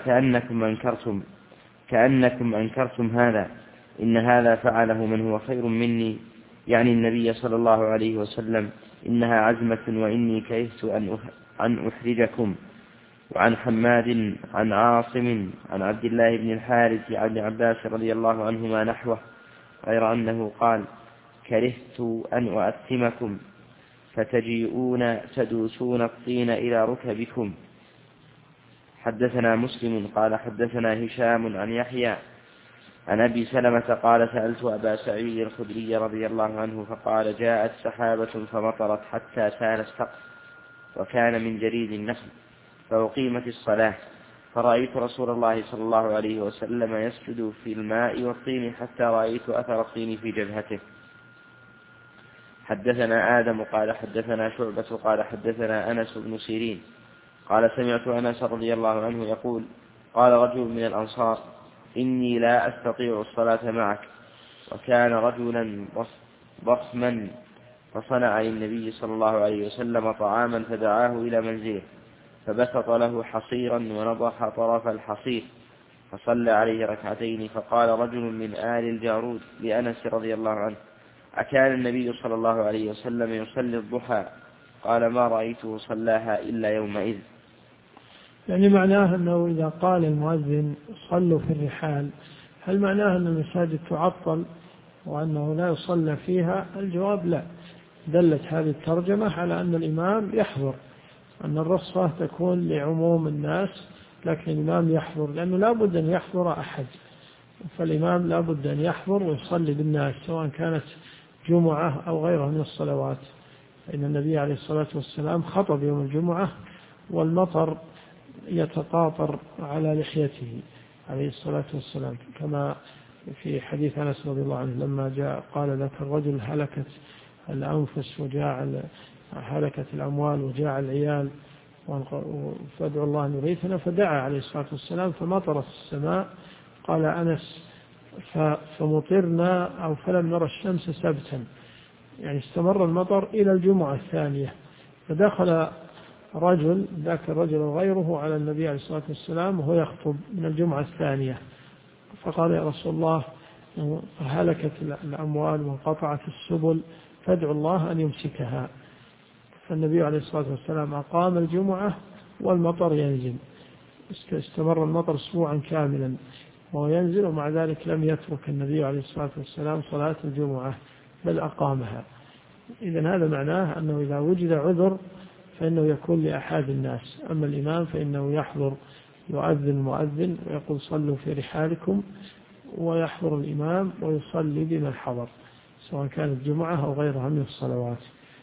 كأنكم أنكرتم هذا، إن هذا فعله من هو خير مني، يعني النبي صلى الله عليه وسلم، إنها عزمة وإني كرهت أن أحرجكم. وعن حماد عن عاصم عن عبد الله بن الحارث عن ابن عباس رضي الله عنهما نحوه، غير أنه قال: كرهت أن أؤثمكم فتجيئون تدوسون الطين إلى ركبكم. حدثنا مسلم قال حدثنا هشام عن يحيى عن أبي سلمة قال: سألت أبا سعيد الخدري رضي الله عنه فقال: جاءت سحابة فمطرت حتى سال السقف وكان من جريد النخل، فأقيمت الصلاة، فرأيت رسول الله صلى الله عليه وسلم يسجد في الماء والطين حتى رأيت أثر الطين في جبهته. حدثنا آدم قال حدثنا شعبة قال حدثنا أنس بن سيرين قال: سمعت أنس رضي الله عنه يقول: قال رجل من الأنصار: إني لا أستطيع الصلاة معك. وكان رجلا ضخما فصنع للنبي صلى الله عليه وسلم طعاما فدعاه إلى منزله، فبسط له حصيرا ونضح طرف الحصير فصلى عليه ركعتين. فقال رجل من آل الجارود لأنس رضي الله عنه: أكان النبي صلى الله عليه وسلم يصلي الضحى؟ قال: ما رأيته صلاها إلا يومئذ. يعني معناه أنه إذا قال المؤذن صلوا في الرحال، هل معناه أن المساجد تعطل وأنه لا يصلى فيها؟ الجواب لا. دلت هذه الترجمة على أن الإمام يحضر، أن الرخصة تكون لعموم الناس، لكن الإمام يحضر، لأنه لا بد أن يحضر أحد، فالإمام لا بد أن يحضر ويصلي بالناس سواء كانت جمعة أو غيرها من الصلوات. إن النبي عليه الصلاة والسلام خطب يوم الجمعة والمطر يتقاطر على لحيته عليه الصلاة والسلام، كما في حديث أنس رضي الله عنه لما جاء قال: ذاك الرجل هلكت الأنفس وجاع هلكت الأموال وجاع العيال فادعوا الله أن يغيثنا، فدعا عليه الصلاة والسلام فمطرت السماء. قال أنس: فمطرنا أو فلم نرى الشمس سبتا، يعني استمر المطر إلى الجمعة الثانية. فدخل رجل، ذاك الرجل وغيره، على النبي عليه الصلاة والسلام وهو يخطب من الجمعة الثانية، فقال: يا رسول الله، هلكت الأموال وانقطعت السبل، فادعوا الله أن يمسكها. فالنبي عليه الصلاة والسلام أقام الجمعة والمطر ينزل، استمر المطر أسبوعا كاملا وهو ينزل، ومع ذلك لم يترك النبي عليه الصلاة والسلام صلاة الجمعة بل أقامها. إذن هذا معناه أنه إذا وجد عذر فإنه يكون لأحد الناس، أما الإمام فإنه يحضر، يؤذن المؤذن ويقول: صلوا في رحالكم، ويحضر الإمام ويصلي بمن حضر سواء كانت جمعة أو غيرها من الصلوات.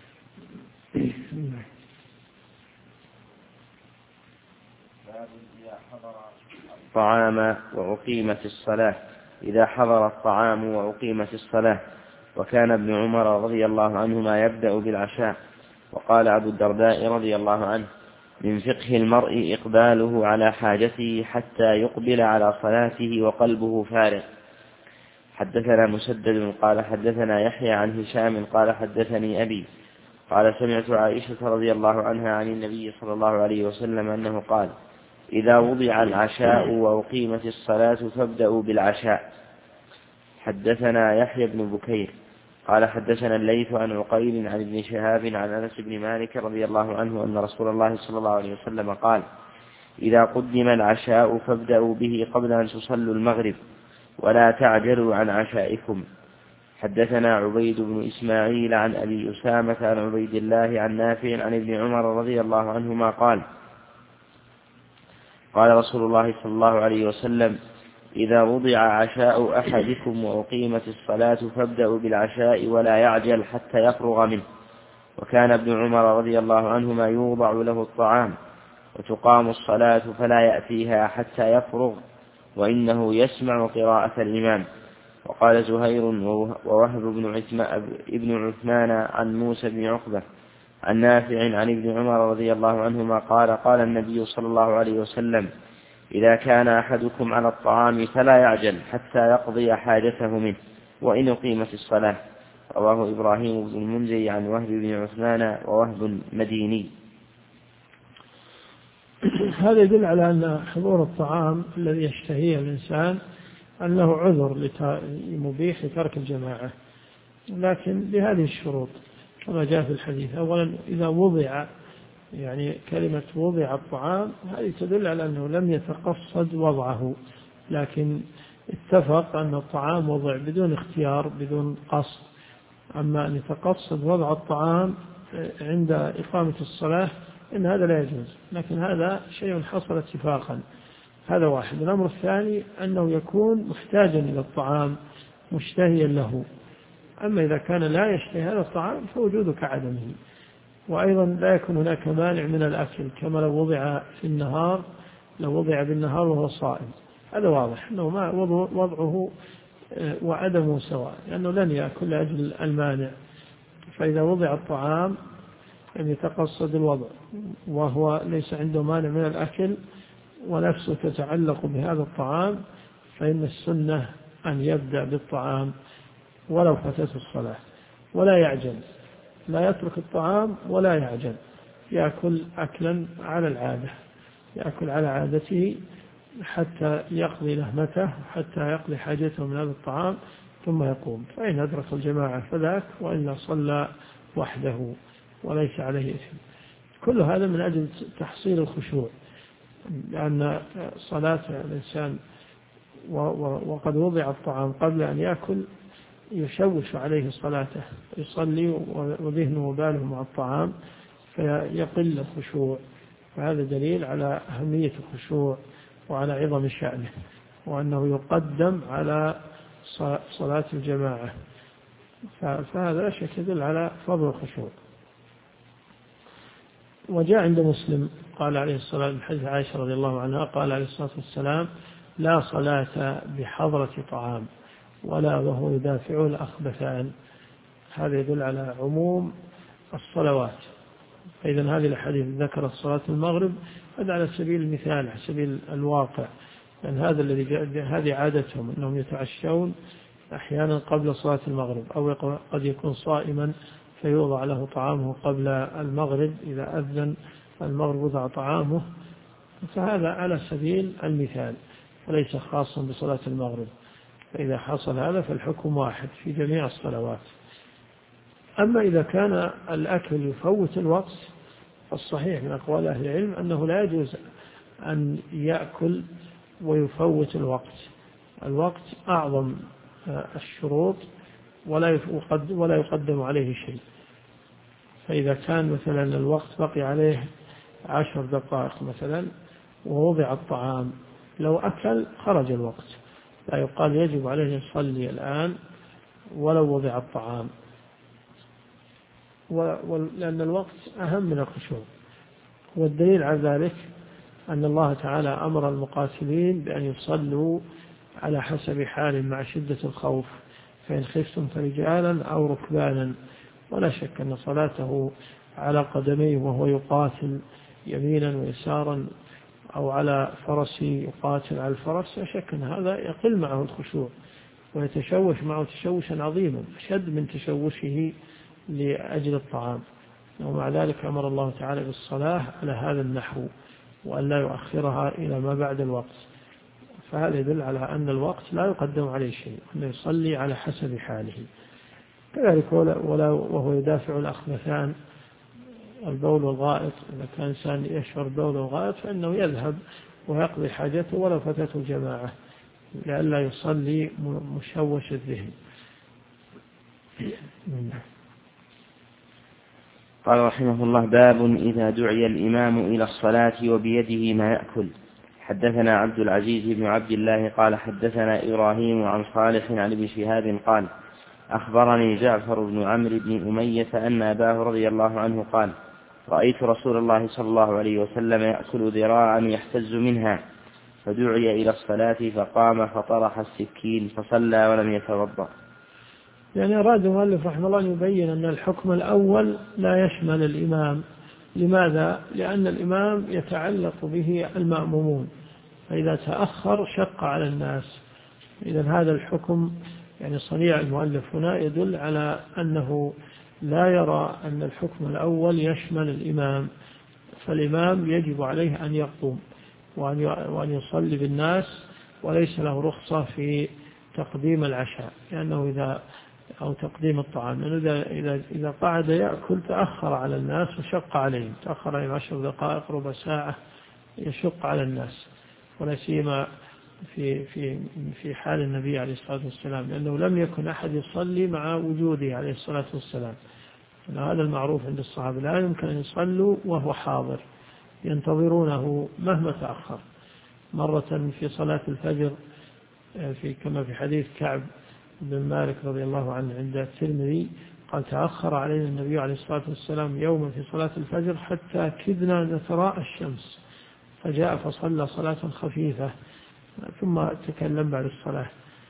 الطعام وأقيمت الصلاة. إذا حضر الطعام وأقيمت الصلاة. وكان ابن عمر رضي الله عنهما يبدأ بالعشاء. وقال أبو الدرداء رضي الله عنه: من فقه المرء إقباله على حاجته حتى يقبل على صلاته وقلبه فارغ. حدثنا مسدد قال حدثنا يحيى عن هشام قال حدثني أبي قال: سمعت عائشة رضي الله عنها عن النبي صلى الله عليه وسلم أنه قال: إذا وضع العشاء وأقيمت الصلاة فابدأوا بالعشاء. حدثنا يحيى بن بكير قال حدثنا الليث عن عقيل عن ابن شهاب عن أنس بن مالك رضي الله عنه أن رسول الله صلى الله عليه وسلم قال: إذا قدم العشاء فابدأوا به قبل أن تصلوا المغرب ولا تعجلوا عن عشائكم. حدثنا عبيد بن إسماعيل عن أبي أسامة عن عبيد الله عن نافع عن ابن عمر رضي الله عنهما قال: قال رسول الله صلى الله عليه وسلم: إذا وضع عشاء أحدكم وأقيمت الصلاة فابدأوا بالعشاء ولا يعجل حتى يفرغ منه. وكان ابن عمر رضي الله عنهما يوضع له الطعام وتقام الصلاة فلا يأتيها حتى يفرغ، وإنه يسمع قراءة الإمام. وقال زهير ووهب بن عثمان عن موسى بن عقبة عن نافع عن ابن عمر رضي الله عنهما قال: قال النبي صلى الله عليه وسلم: إذا كان أحدكم على الطعام فلا يعجل حتى يقضي حاجته منه وإن أقيمت الصلاة. رواه إبراهيم بن المنذر عن وهب بن عثمان ووهب مديني. هذا يدل على أن حضور الطعام الذي يشتهيه الإنسان أنه عذر مبيح لترك الجماعة، لكن بهذه الشروط كما جاء في الحديث: أولا إذا وضع يعني كلمة وضع الطعام هذه تدل على أنه لم يتقصد وضعه، لكن اتفق أن الطعام وضع بدون اختيار بدون قصد. أما أن يتقصد وضع الطعام عند إقامة الصلاة إن هذا لا يجوز، لكن هذا شيء حصل اتفاقا. هذا واحد. الأمر الثاني أنه يكون محتاجا إلى الطعام مشتهيا له. أما إذا كان لا يشتهي هذا الطعام فوجوده كعدمه. وأيضا لا يكون هناك مانع من الأكل، كما لو وضع في النهار، لو وضع بالنهار وهو صائم هذا واضح أنه ما وضعه وعدمه سواء، لأنه لن يأكل لأجل المانع. فإذا وضع الطعام أن يتقصد الوضع وهو ليس عنده مانع من الأكل ونفسه تتعلق بهذا الطعام، فإن السنة أن يبدأ بالطعام ولو فاتته الصلاة، ولا يعجل، لا يترك الطعام ولا يعجل، يأكل أكلا على العادة، يأكل على عادته حتى يقضي لهمته، حتى يقضي حاجته من هذا الطعام ثم يقوم. فإن أدرك الجماعة فذاك، وإلا صلى وحده وليس عليه إثم. كل هذا من أجل تحصيل الخشوع، لأن صلاة الإنسان وقد وضع الطعام قبل أن يأكل يشوش عليه صلاته، يصلي وذهنه وباله مع الطعام فيقل الخشوع. فهذا دليل على أهمية الخشوع وعلى عظم شأنه، وأنه يقدم على صلاة الجماعة. فهذا لا شك يدل على فضل الخشوع. وجاء عند مسلم قال عليه الصلاة والسلام حديث عائشة رضي الله عنها قال عليه الصلاة والسلام: لا صلاة بحضرة طعام ولا وهو يدافع الأخبثان. هذا يدل على عموم الصلوات. فإذا هذه الحديث ذكر صلاة المغرب هذا على سبيل المثال، على سبيل الواقع، لأن هذا الذي هذه عادتهم أنهم يتعشون أحيانا قبل صلاة المغرب، أو قد يكون صائما فيوضع له طعامه قبل المغرب، إذا أذن المغرب وضع طعامه. فهذا على سبيل المثال وليس خاصا بصلاة المغرب. فإذا حصل هذا فالحكم واحد في جميع الصلوات. أما إذا كان الأكل يفوت الوقت فالصحيح من أقوال أهل العلم أنه لا يجوز أن يأكل ويفوت الوقت. الوقت أعظم الشروط ولا يقدم عليه شيء. فإذا كان مثلا الوقت بقي عليه 10 دقائق مثلا ووضع الطعام، لو أكل خرج الوقت، لا يقال يجب عليه أن يصلي الآن ولو وضع الطعام، لأن الوقت أهم من الخشوع. والدليل على ذلك أن الله تعالى أمر المقاتلين بأن يصلوا على حسب حال مع شدة الخوف، فإن خفتم فرجالا أو ركبانا. ولا شك أن صلاته على قدميه وهو يقاتل يمينا ويسارا أو على فرس يقاتل على الفرس، لا شك أن هذا يقل معه الخشوع ويتشوش معه تشوشا عظيما أشد من تشوشه لأجل الطعام. ومع ذلك أمر الله تعالى بالصلاة على هذا النحو وأن لا يؤخرها إلى ما بعد الوقت. فهذا يدل على أن الوقت لا يقدم عليه شيء، أنه يصلي على حسب حاله. كذلك وهو يدافع الأخبثان، البول والغائط، إذا كان إنسان يشعر بول والغائط فإنه يذهب ويقضي حاجته ولو فاتته الجماعة لئلا يصلي مشوش الذهن. قال رحمه الله: باب إذا دعي الإمام إلى الصلاة وبيده ما يأكل. حدثنا عبد العزيز بن عبد الله قال حدثنا إبراهيم عن صالح عن ابن شهاب قال أخبرني جعفر بن عمرو بن أمية أن أباه رضي الله عنه قال: رأيت رسول الله صلى الله عليه وسلم يأكل ذراعا يحتز منها، فدعي إلى الصلاة فقام فطرح السكين فصلى ولم يتوضأ. يعني أراد المؤلف رحمه الله أن يبين أن الحكم الأول لا يشمل الإمام. لماذا؟ لأن الإمام يتعلق به المأمومون، فإذا تأخر شق على الناس. إذن هذا الحكم يعني صنيع المؤلف هنا يدل على أنه لا يرى أن الحكم الأول يشمل الإمام، فالإمام يجب عليه أن يقوم وأن يصلي بالناس، وليس له رخصة في تقديم العشاء، لأنه إذا أو تقديم الطعام، لأنه إذا قعد يأكل تأخر على الناس وشق عليهم، تأخر عليهم 10 دقائق ربع ساعة، يشق على الناس، ولا سيما في حال النبي عليه الصلاة والسلام، لأنه لم يكن أحد يصلي مع وجوده عليه الصلاة والسلام. هذا المعروف عند الصحابة، لا يمكن أن يصلوا وهو حاضر، ينتظرونه مهما تأخر. مرة في صلاة الفجر كما في حديث كعب بن مالك رضي الله عنه عند الترمذي، قال تأخر علينا النبي عليه الصلاة والسلام يوما في صلاة الفجر حتى كدنا نتراءى الشمس، فجاء فصلى صلاة خفيفة ثم تكلم بعد الصلاة.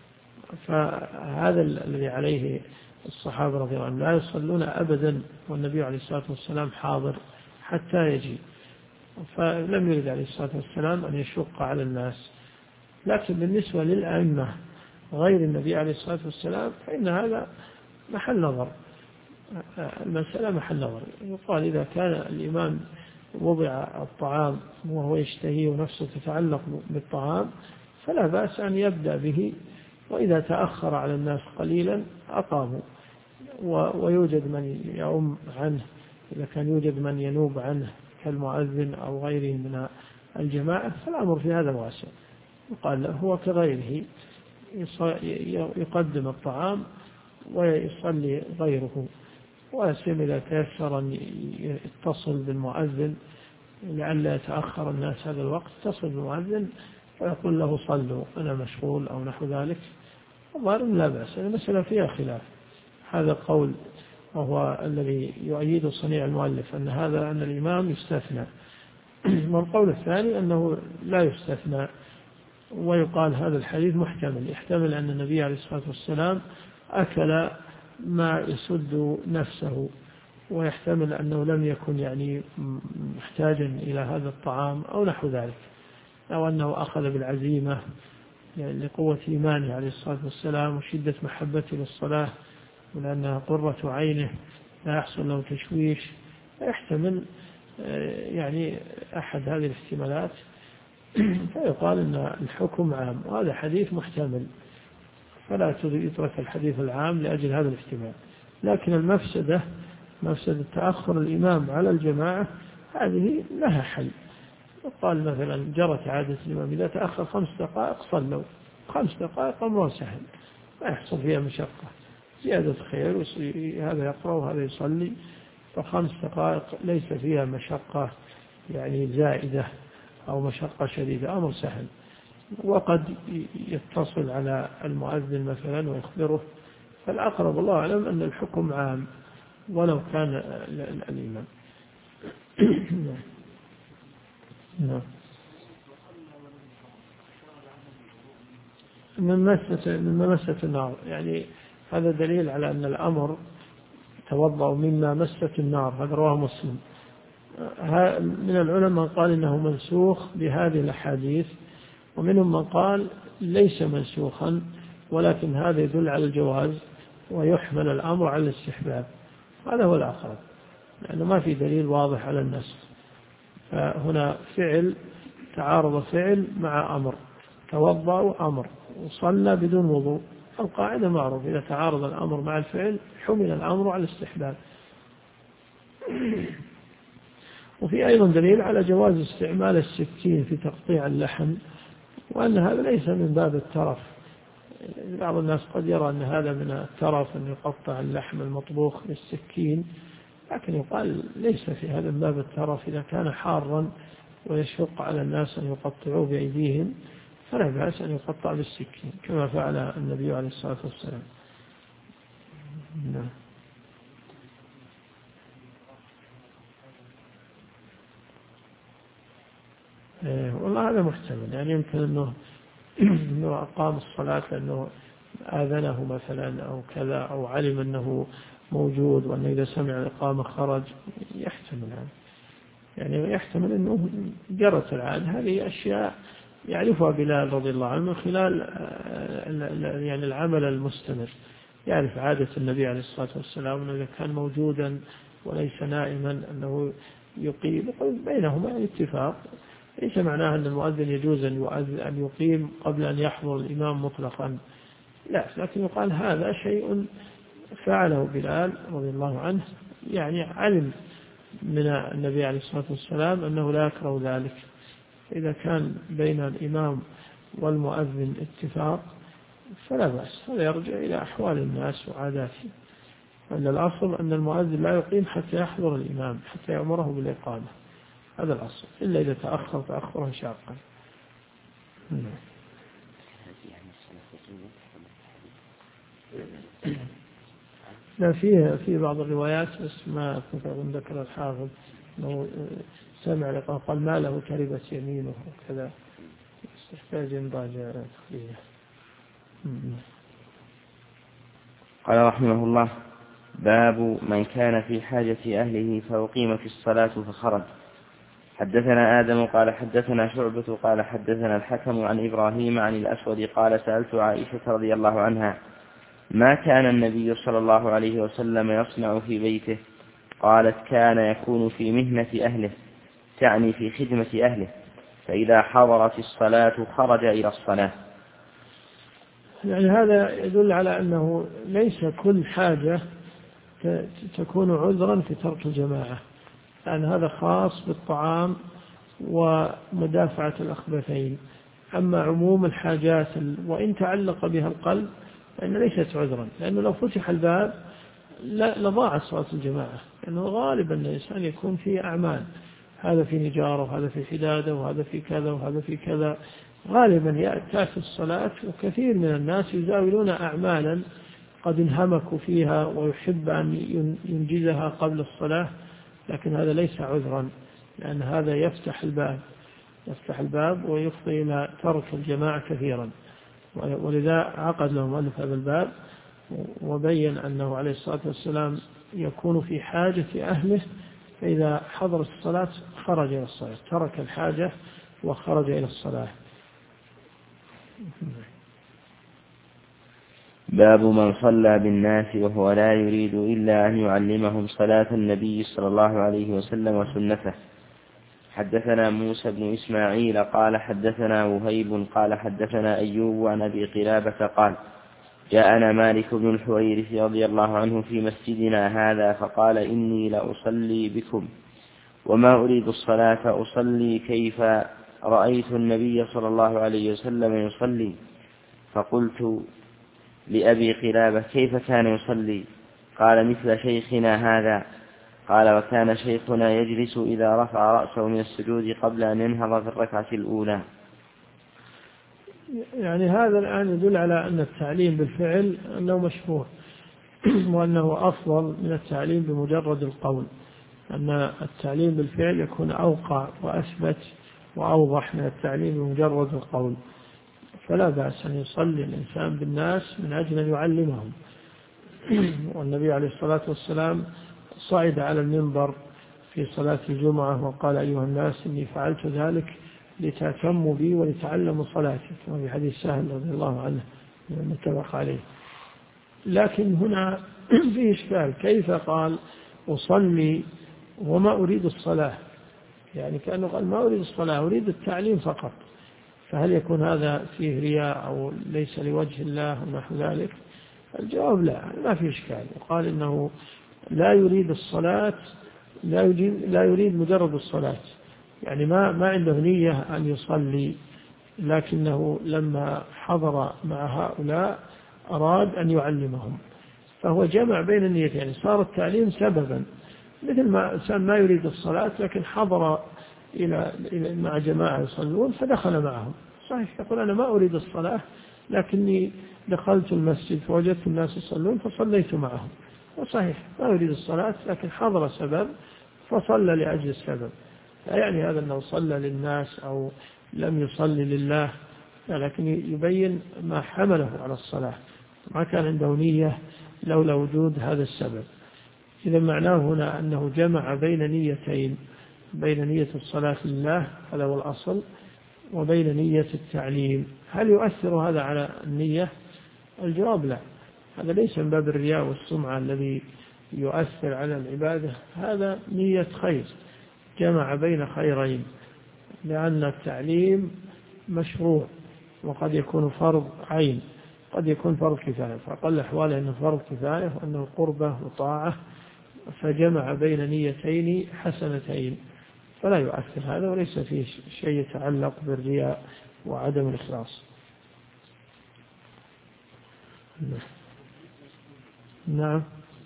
فهذا الذي عليه الصحابة رضي الله عنهم، لا يصلون أبدا والنبي عليه الصلاة والسلام حاضر حتى يجي، فلم يرد عليه الصلاة والسلام أن يشق على الناس. لكن بالنسبة للأئمة غير النبي عليه الصلاة والسلام فإن هذا محل نظر، المسألة محل نظر. يقال إذا كان الإمام وضع الطعام وهو يشتهي ونفسه تتعلق بالطعام فلا بأس أن يبدأ به، وإذا تأخر على الناس قليلا أقاموا، ويوجد من يؤم عنه، إذا كان يوجد من ينوب عنه كالمؤذن أو غيره من الجماعة فالأمر في هذا واسع. يقال هو كغيره يقدم الطعام ويصلي غيره، ويسلم إذا تيسر أن يتصل بالمؤذن لئلا يتأخر الناس هذا الوقت، يتصل بالمؤذن ويقول له صلوا أنا مشغول أو نحو ذلك، الظاهر لا بأس. المسألة فيها خلاف، هذا قول وهو الذي يؤيد صنيع المؤلف أن الإمام يستثنى، والقول الثاني أنه لا يستثنى. ويقال هذا الحديث محتمل، يحتمل أن النبي عليه الصلاة والسلام أكل ما يسد نفسه، ويحتمل أنه لم يكن يعني محتاجا إلى هذا الطعام أو نحو ذلك، أو أنه أخذ بالعزيمة يعني لقوة إيمانه عليه الصلاة والسلام وشدة محبته للصلاة، ولأنها قرة عينه لا يحصل له تشويش. يحتمل يعني أحد هذه الاحتمالات، فيقال أن الحكم عام، وهذا حديث محتمل، فلا يترك الحديث العام لأجل هذا الاحتمال. لكن المفسدة، مفسدة تأخر الإمام على الجماعة، هذه لها حل. وقال مثلا جرت عادة الإمام إذا تأخر 5 دقائق صلوا، 5 دقائق أمر سهل ما يحصل فيها مشقة، زيادة خير، هذا يقرأ وهذا يصلي، ف5 دقائق ليس فيها مشقة يعني زائدة أو مشقة شديدة، أمر سهل. وقد يتصل على المؤذن مثلا ويخبره، فالأقرب الله أعلم أن الحكم عام ولو كان الإمام. نعم. من مسة النار، يعني هذا دليل على أن الأمر توضأ مما مست النار، هذا رواه مسلم. من العلماء من قال إنه منسوخ بهذه الأحاديث، ومنهم من قال ليس منسوخا، ولكن هذا يدل على الجواز ويحمل الأمر على الاستحباب، هذا هو الأقرب، لأنه ما في دليل واضح على النسخ. فهنا فعل تعارض فعل مع أمر، توضأ وأمر وصلى بدون وضوء، القاعدة معروف إذا تعارض الأمر مع الفعل حمل الأمر على الاستحباب. وفي أيضا دليل على جواز استعمال السكين في تقطيع اللحم، وأن هذا ليس من باب الترف. بعض الناس قد يرى أن هذا من الترف أن يقطع اللحم المطبوخ بالسكين، لكن يقال ليس في هذا من باب الترف. إذا كان حارا ويشق على الناس أن يقطعوه بأيديهم فلا بأس أن يقطع بالسكين كما فعل النبي عليه الصلاة والسلام. نعم. والله هذا محتمل، يعني يمكن أنه أقام الصلاة لأنه آذنه مثلا أو كذا، أو علم أنه موجود وأنه إذا سمع الإقامة خرج، يحتمل هذا، يعني يحتمل أنه جرت العادة. هذه أشياء يعرفها بلال رضي الله عنه من خلال يعني العمل المستمر، يعرف عادة النبي عليه الصلاة والسلام أنه إذا كان موجودا وليس نائما أنه يقيم، بينهما يعني اتفاق. ليس معناه أن المؤذن يجوز أن يقيم قبل أن يحضر الإمام مطلقا، لا، لكن يقال هذا شيء فعله بلال رضي الله عنه يعني علم من النبي عليه الصلاة والسلام أنه لا يكره ذلك. إذا كان بين الإمام والمؤذن اتفاق فلا بأس، هذا يرجع إلى أحوال الناس وعاداتهم. أن الأصل أن المؤذن لا يقيم حتى يحضر الإمام حتى يأمره بالإقامة، هذا الأصل، إلا إذا تأخر تأخرا شاقا. لا في بعض الروايات بس ما ذكر الحافظ أنه سمع لقاء قال ما له تربت يمينه وكذا، يحتاج إنضاج تخليه. قال رحمه الله: باب من كان في حاجة أهله فأقيمت الصلاة فخرج. حدثنا آدم قال حدثنا شعبة قال حدثنا الحكم عن إبراهيم عن الأسود قال سألت عائشة رضي الله عنها ما كان النبي صلى الله عليه وسلم يصنع في بيته؟ قالت: كان يكون في مهنة أهله، تعني في خدمة أهله، فإذا حضرت الصلاة خرج إلى الصلاة. يعني هذا يدل على أنه ليس كل حاجة تكون عذرا في ترك الجماعة، لأن هذا خاص بالطعام ومدافعة الأخبثين. أما عموم الحاجات وإن تعلق بها القلب فإن ليست عذرا، لأنه لو فتح الباب لضاعت صلاة الجماعة، لأنه غالبا الإنسان يكون في أعمال، هذا في نجارة وهذا في حدادة وهذا في كذا وهذا في كذا، غالبا تأتي الصلاة وكثير من الناس يزاولون أعمالا قد انهمكوا فيها ويحب أن ينجزها قبل الصلاة، لكن هذا ليس عذرا، لأن هذا يفتح الباب ويفضي إلى ترك الجماعة كثيرا. ولذا عقد له مؤلف هذا الباب وبين أنه عليه الصلاة والسلام يكون في حاجة أهله، فإذا حضر الصلاة خرج إلى الصلاة، ترك الحاجة وخرج إلى الصلاة. باب من صلى بالناس وهو لا يريد إلا أن يعلمهم صلاة النبي صلى الله عليه وسلم وسنته. حدثنا موسى بن إسماعيل قال حدثنا وهيب قال حدثنا أيوب عن أبي قلابة قال: جاءنا مالك بن الحويرث رضي الله عنه في مسجدنا هذا فقال: إني لأصلي بكم وما أريد الصلاة، أصلي كيف رأيت النبي صلى الله عليه وسلم يصلي. فقلت لأبي قلابة: كيف كان يصلي؟ قال: مثل شيخنا هذا. قال: وكان شيخنا يجلس إذا رفع رأسه من السجود قبل أن ينهض في الركعة الأولى. يعني هذا الآن يدل على أن التعليم بالفعل أنه مشروع وأنه أفضل من التعليم بمجرد القول، أن التعليم بالفعل يكون أوقع وأثبت وأوضح من التعليم بمجرد القول. فلا بأس أن يصلي الإنسان بالناس من أجل أن يعلمهم. والنبي عليه الصلاة والسلام صعد على المنبر في صلاة الجمعة وقال: أيها الناس إني فعلت ذلك لتأتموا بي ولتعلموا صلاتي، كما في حديث سهل رضي الله عنه متفق عليه. لكن هنا فيه إشكال، كيف قال أصلي وما أريد الصلاة؟ يعني كأنه قال ما أريد الصلاة، أريد التعليم فقط. فهل يكون هذا فيه رياء أو ليس لوجه الله ونحو ذلك؟ الجواب لا، ما فيه إشكال. وقال إنه لا يريد الصلاة، لا يريد مجرد الصلاة، يعني ما عنده نية أن يصلي، لكنه لما حضر مع هؤلاء أراد أن يعلمهم، فهو جمع بين النية، يعني صار التعليم سببا، مثل ما إنسان ما يريد الصلاة لكن حضر إلى مع جماعة يصلون فدخل معهم، صحيح يقول أنا ما أريد الصلاة لكني دخلت المسجد فوجدت الناس يصلون فصليت معهم، وصحيح ما يريد الصلاة لكن حضر سبب فصلى لأجل السبب. لا يعني هذا أنه صلى للناس أو لم يصلي لله، لكن يبين ما حمله على الصلاة، ما كان عنده نية لولا وجود هذا السبب. إذا معناه هنا أنه جمع بين نيتين، بين نية الصلاة لله هذا هو الأصل، وبين نية التعليم. هل يؤثر هذا على النية؟ الجواب لا، هذا ليس من باب الرياء والسمعة الذي يؤثر على العبادة، هذا نية خير، جمع بين خيرين، لأن التعليم مشروع وقد يكون فرض عين، قد يكون فرض كفاية، فأقل أحواله أنه فرض كفاية وأنه قربة وطاعة، فجمع بين نيتين حسنتين، فلا يؤثر هذا، وليس فيه شيء يتعلق بالرياء وعدم الإخلاص. نعم،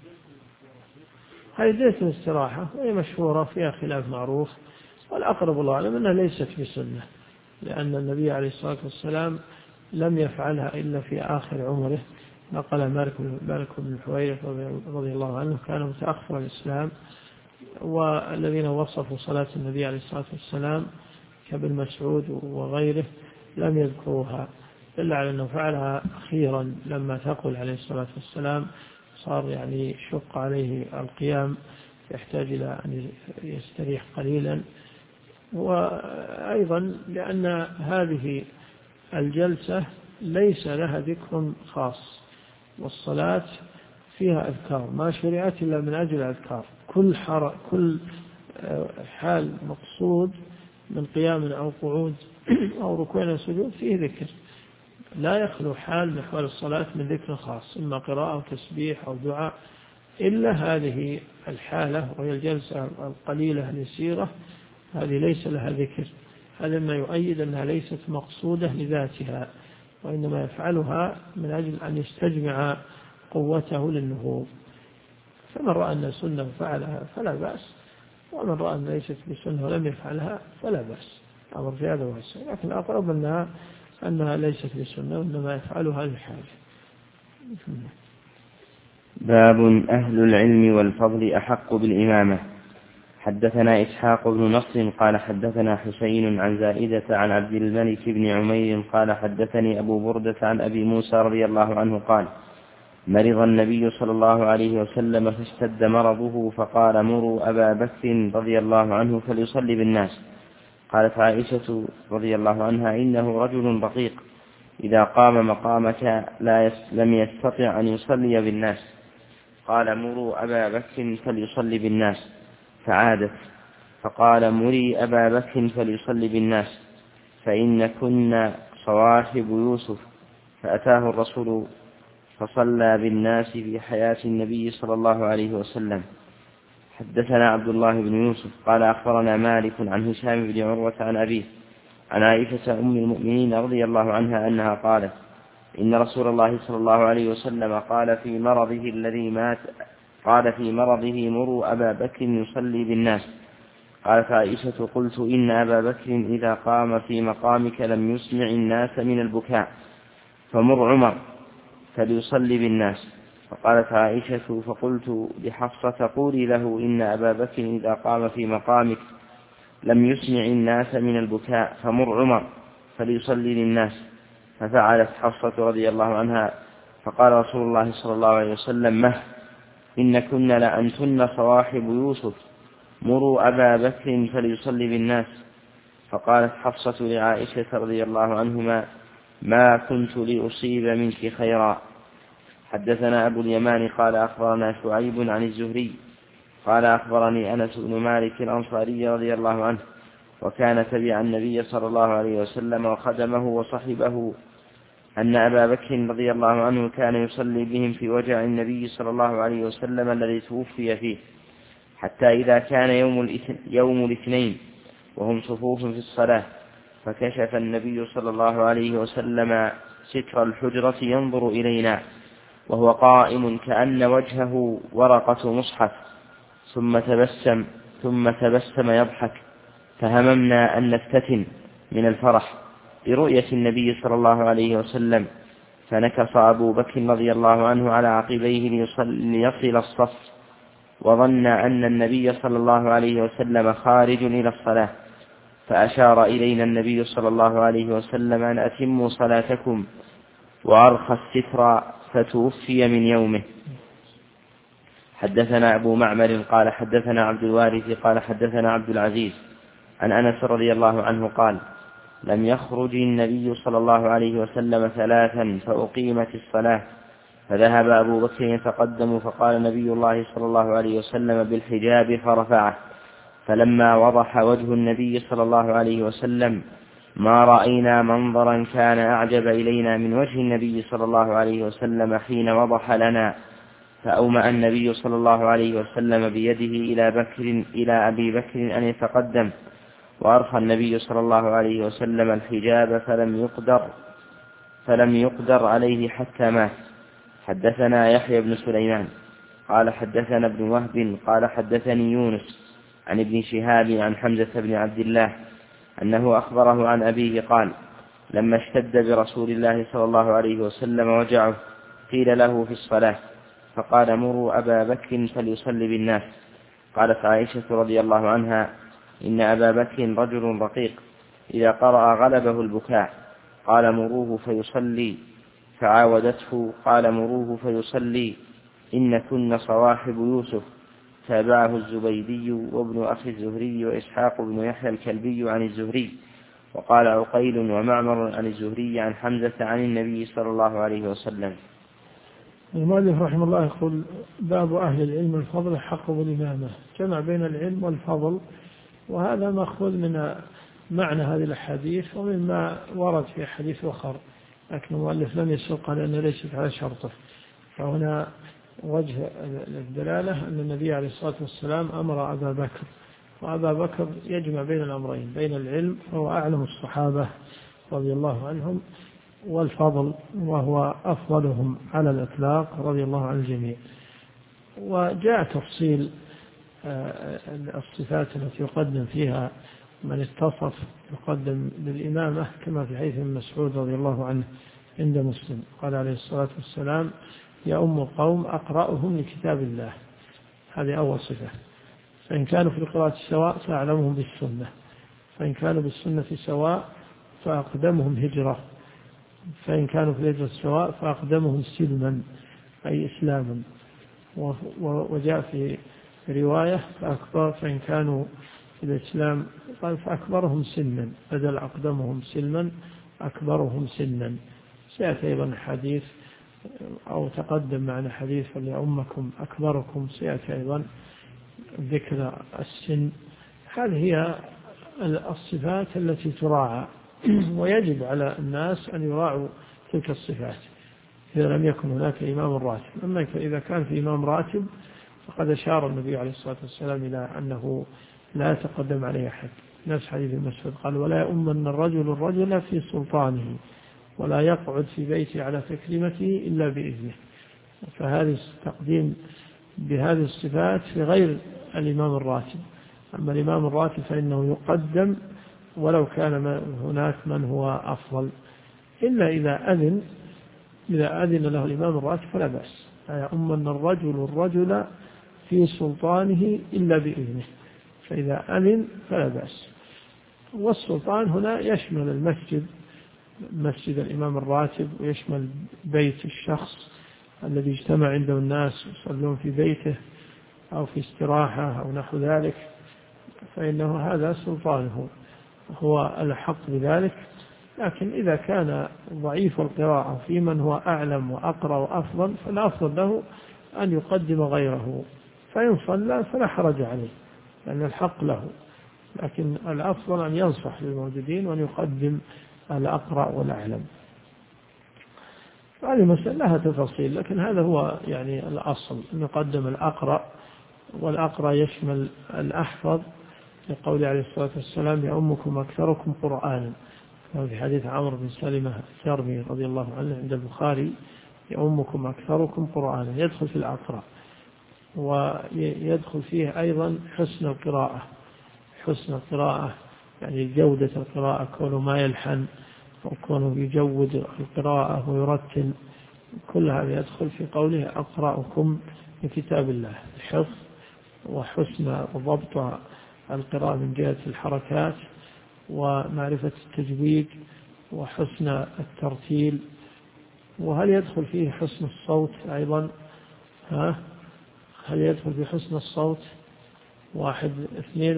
هذه جلسة الاستراحة هي مشهورة، فيها خلاف معروف، والأقرب الله أعلم أنها ليست بسنة، لأن النبي عليه الصلاة والسلام لم يفعلها إلا في آخر عمره. نقل مالك بن الحويرث رضي الله عنه كان متأخر الإسلام، والذين وصفوا صلاة النبي عليه الصلاة والسلام كابن مسعود وغيره لم يذكروها، إلا على أنه فعلها أخيرا لما ثقل عليه الصلاة والسلام، صار يعني شق عليه القيام، يحتاج إلى أن يستريح قليلا. وأيضا لأن هذه الجلسة ليس لها ذكر خاص، والصلاة فيها أذكار ما شرعت إلا من أجل أذكار، كل حال مقصود من قيام أو قعود أو ركوع أو سجود فيه ذكر، لا يخلو حال من أحوال الصلاة من ذكر خاص، إما قراءة أو تسبيح أو دعاء، إلا هذه الحالة وهي الجلسة القليلة اليسيرة، هذه ليس لها ذكر. هذا ما يؤيد أنها ليست مقصودة لذاتها، وإنما يفعلها من أجل أن يستجمع قوته للنهوض. فمن رأى أن سنة فعلها فلا بأس، ومن رأى أن ليست بسنة ولم يفعلها فلا بأس، أمر في هذا واسع، لكن أقرب أنها ليست بسنة وإنما يفعلها للحاجة. باب أهل العلم والفضل أحق بالإمامة. حدثنا إسحاق بن نصر قال حدثنا حسين عن زائدة عن عبد الملك بن عمير قال حدثني أبو بردة عن أبي موسى رضي الله عنه قال مرض النبي صلى الله عليه وسلم فاشتد مرضه فقال مروا أبا بكر رضي الله عنه فليصلي بالناس. قالت عائشة رضي الله عنها إنه رجل رقيق إذا قام مقامك لم يستطع أن يصلي بالناس. قال مروا أبا بكر فليصلي بالناس، فعادت فقال مري أبا بكر فليصلي بالناس فإن كنا صواحب يوسف. فأتاه الرسول فصلى بالناس في حياة النبي صلى الله عليه وسلم. حدثنا عبد الله بن يوسف قال أخبرنا مالك عن هشام بن عروة عن أبيه عن عائشة أم المؤمنين رضي الله عنها أنها قالت إن رسول الله صلى الله عليه وسلم قال في مرضه الذي مات مروا أبا بكر يصلي بالناس. قالت عائشة قلت إن أبا بكر إذا قام في مقامك لم يسمع الناس من البكاء فمر عمر فليصلي بالناس. فقالت عائشة فقلت لحفصة قولي له إن أبا بكر إذا قام في مقامك لم يسمع الناس من البكاء فمر عمر فليصلي للناس. ففعلت حفصة رضي الله عنها. فقال رسول الله صلى الله عليه وسلم إن كنا لأنتن صواحب يوسف مروا أبا بكر فليصلي بالناس. فقالت حفصة لعائشة رضي الله عنهما ما كنت لأصيب منك خيرا. حدثنا أبو اليمان قال أخبرنا شعيب عن الزهري قال أخبرني أنس بن مالك الأنصاري رضي الله عنه وكان تبع النبي صلى الله عليه وسلم وخدمه وصحبه أن أبا بكر رضي الله عنه كان يصلي بهم في وجع النبي صلى الله عليه وسلم الذي توفي فيه، حتى إذا كان يوم الاثنين وهم صفوف في الصلاة فكشف النبي صلى الله عليه وسلم ستر الحجرة ينظر إلينا وهو قائم كأن وجهه ورقة مصحف ثم تبسم يضحك، فهممنا أن نفتتن من الفرح برؤية النبي صلى الله عليه وسلم، فنكص أبو بكر رضي الله عنه على عقبيه ليصل الصف، وظن أن النبي صلى الله عليه وسلم خارج إلى الصلاة، فأشار إلينا النبي صلى الله عليه وسلم أن أتموا صلاتكم، وأرخى الستر فتوفي من يومه. حدثنا أبو معمر قال حدثنا عبد الوارث قال حدثنا عبد العزيز عن أنس رضي الله عنه قال لم يخرج النبي صلى الله عليه وسلم 3 فأقيمت الصلاة، فذهب أبو بكر يتقدم فقال نبي الله صلى الله عليه وسلم بالحجاب فرفعه، فلما وضح وجه النبي صلى الله عليه وسلم ما رأينا منظرا كان أعجب إلينا من وجه النبي صلى الله عليه وسلم حين وضح لنا، فأومأ النبي صلى الله عليه وسلم بيده إلى أبي بكر أن يتقدم، وأرخى النبي صلى الله عليه وسلم الحجاب فلم يقدر عليه حتى مات. حدثنا يحيى بن سليمان قال حدثنا ابن وهب قال حدثني يونس عن ابن شهاب عن حمزة بن عبد الله أنه أخبره عن أبيه قال: لما اشتد برسول الله صلى الله عليه وسلم وجعه قيل له في الصلاة فقال: مروا أبا بكر فليصلي بالناس. قالت عائشة رضي الله عنها: إن أبا بكر رجل رقيق إذا قرأ غلبه البكاء. قال: مروه فيصلي. فعاودته قال: مروه فيصلي، إن كن صواحب يوسف. تابعه الزبيدي وابن أخي الزهري وإسحاق بن يحيى الكلبي عن الزهري. وقال عقيل ومعمر عن الزهري عن حمزة عن النبي صلى الله عليه وسلم. المؤلف رحمه الله يقول: باب أهل العلم الفضل حق بالإمامة، جمع بين العلم والفضل، وهذا مأخوذ من معنى هذه الأحاديث ومما ورد في حديث أخر، لكن المؤلف لم يسوق لأنه ليست على شرطه. فهنا وجه الدلالة أن النبي عليه الصلاة والسلام أمر أبا بكر، وأبا بكر يجمع بين الأمرين، بين العلم وهو أعلم الصحابة رضي الله عنهم، والفضل وهو أفضلهم على الإطلاق رضي الله عن الجميع. وجاء تفصيل الصفات التي يقدم فيها من اتصف يقدم بالإمامة، كما في حديث ابن مسعود رضي الله عنه عند مسلم قال عليه الصلاة والسلام: يؤم القوم أقرأهم لكتاب الله. هذه أول صفة. فإن كانوا في القراءة سواء فأعلمهم بالسنة، فإن كانوا بالسنة سواء فأقدمهم هجرة، فإن كانوا في الهجرة سواء فأقدمهم سلما أي إسلاما. وجاء في رواية فإن كانوا في الإسلام فأكبرهم سنا، بدل أقدمهم سلما أكبرهم سنا. سيأتي أيضا حديث أو تقدم معنا حديث: فليؤمكم أكبركم. سيأتي أيضا ذكر السن. هذه هي الصفات التي تراعى، ويجب على الناس أن يراعوا تلك الصفات إذا لم يكن هناك إمام راتب. أما إذا كان في إمام راتب فقد أشار النبي عليه الصلاة والسلام إلى أنه لا يتقدم عليه أحد. نفس حديث المسعود قال: ولا يؤمن الرجل في سلطانه ولا يقعد في بيته على تكريمته إلا بإذنه. فهذا التقديم بهذه الصفات في غير الإمام الراتب. أما الإمام الراتب فإنه يقدم ولو كان هناك من هو أفضل، إلا إذا أذن له الإمام الراتب فلا بأس. لا يؤمن الرجل في سلطانه إلا بإذنه، فإذا أذن فلا بأس. والسلطان هنا يشمل المسجد، مسجد الإمام الراتب، ويشمل بيت الشخص الذي اجتمع عنده الناس يصلون في بيته أو في استراحة أو نحو ذلك، فإنه هذا سلطانه، هو الحق بذلك. لكن إذا كان ضعيف القراءة في من هو أعلم وأقرأ وأفضل، فالأفضل له أن يقدم غيره، فإن صلى فلا حرج عليه لأن الحق له، لكن الأفضل أن ينصح للموجودين وأن يقدم الأقرأ والأعلم. هذه مسألة لها تفاصيل، لكن هذا هو يعني الأصل، أن يقدم الأقرأ، والأقرأ يشمل الأحفظ، لقول عليه الصلاة والسلام: يؤمكم أكثركم قرآنا. في حديث عمرو بن سلمة الجرمي رضي الله عنه عند البخاري: يؤمكم أكثركم قرآنا، يدخل في الأقرأ. ويدخل فيه أيضا حسن القراءة، يعني جودة القراءة، كونه ما يلحن وكونه يجود القراءة ويرتل، كل هذا يدخل في قوله: أقرأكم لكتاب الله. الحفظ وحسن ضبط القراءة من جهة الحركات ومعرفة التجويد وحسن الترتيل. وهل يدخل فيه حسن الصوت أيضا؟ هل يدخل في حسن الصوت؟ اثنان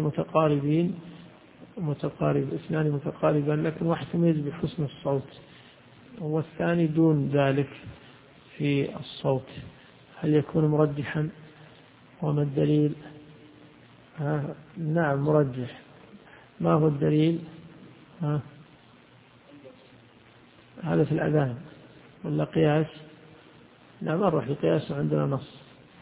متقاربان لكن واحد يميز بحسن الصوت والثاني دون ذلك في الصوت، هل يكون مرجحا؟ وما الدليل؟ نعم مرجح. ما هو الدليل؟ هذا في الأذان ولا قياس؟ لا ما نروح القياس وعندنا نص.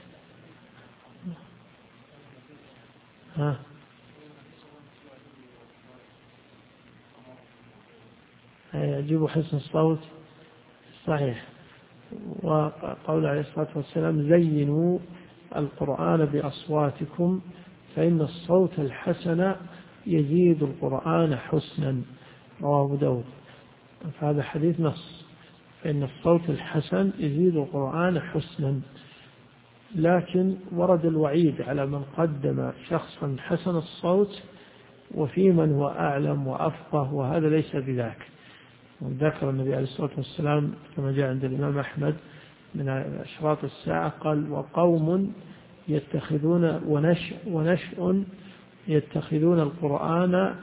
يجب حسن الصوت صحيح. وقول عليه الصلاة والسلام زينوا القرآن بأصواتكم فإن الصوت الحسن يزيد القرآن حسنا، رواه أبو داود. فهذا حديث نص، فإن الصوت الحسن يزيد القرآن حسنا. لكن ورد الوعيد على من قدم شخصا حسن الصوت وفي من هو أعلم وأفقه، وهذا ليس بذاك. وذكر النبي عليه الصلاة والسلام كما جاء عند الإمام أحمد من أشراط الساعة قال وقوم يتخذون ونشء يتخذون القرآن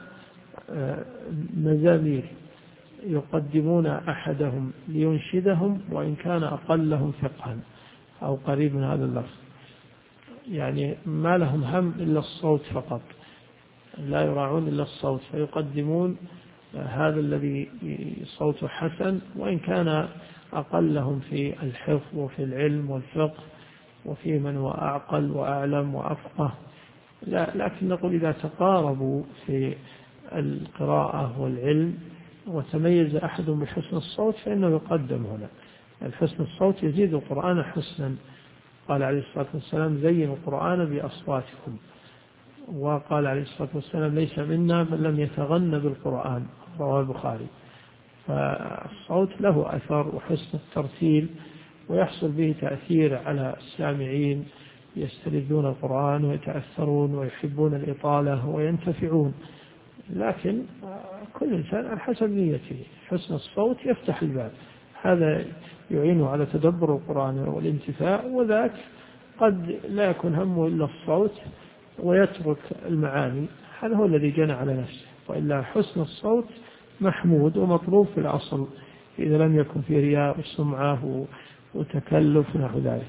مزامير يقدمون أحدهم لينشدهم وإن كان أقلهم فقها أو قريب من هذا اللفظ، يعني ما لهم هم إلا الصوت فقط، لا يراعون إلا الصوت، فيقدمون هذا الذي صوته حسن وإن كان أقلهم في الحفظ وفي العلم والفقه وفي من هو أعقل وأعلم وأفقه. لكن نقول إذا تقاربوا في القراءة والعلم وتميز أحد بحسن الصوت فإنه يقدم هنا. الحسن الصوت يزيد القرآن حسنا. قال عليه الصلاة والسلام زينوا القرآن بأصواتكم. وقال عليه الصلاة والسلام ليس منا من لم يتغنى بالقرآن، رواه البخاري. فالصوت له أثر وحسن الترتيل ويحصل به تأثير على السامعين، يستلذون القرآن ويتأثرون ويحبون الإطالة وينتفعون. لكن كل إنسان على حسب نيته، حسن الصوت يفتح الباب، هذا يعينه على تدبر القرآن والانتفاع، وذاك قد لا يكون همه إلا الصوت ويترك المعاني، هذا هو الذي جنى على نفسه. وإلا حسن الصوت محمود ومطلوب في الأصل إذا لم يكن في رياء وسمعة وتكلف نحو ذلك.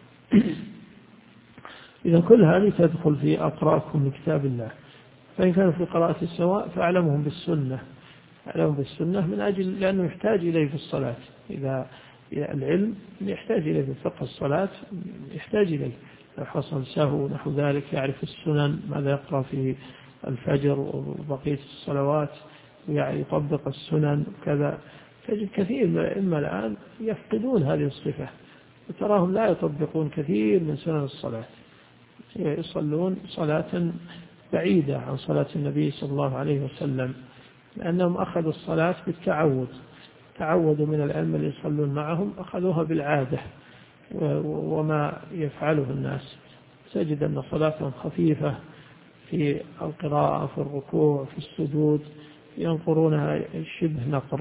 إذا كل هذه تدخل في أقراءكم لكتاب الله. فإن كانوا في قراءة السواء فأعلمهم بالسنة، أعلمهم بالسنة من أجل لأنه يحتاج إليه في الصلاة. إذا العلم يحتاج إليه في فقه الصلاة، يحتاج إليه لو حصل سهو نحو ذلك، يعرف السنن ماذا يقرأ في الفجر وبقية الصلوات ويطبق السنن وكذا. تجد كثير من الأئمة الآن يفقدون هذه الصفة وتراهم لا يطبقون كثير من سنن الصلاة، يصلون صلاة بعيدة عن صلاة النبي صلى الله عليه وسلم، لأنهم أخذوا الصلاة بالتعود، تعودوا من الأئمة اللي يصلون معهم، أخذوها بالعادة وما يفعله الناس. تجد أن صلاتهم خفيفة في القراءة، في الركوع، في السجود، ينقرونها شبه نقر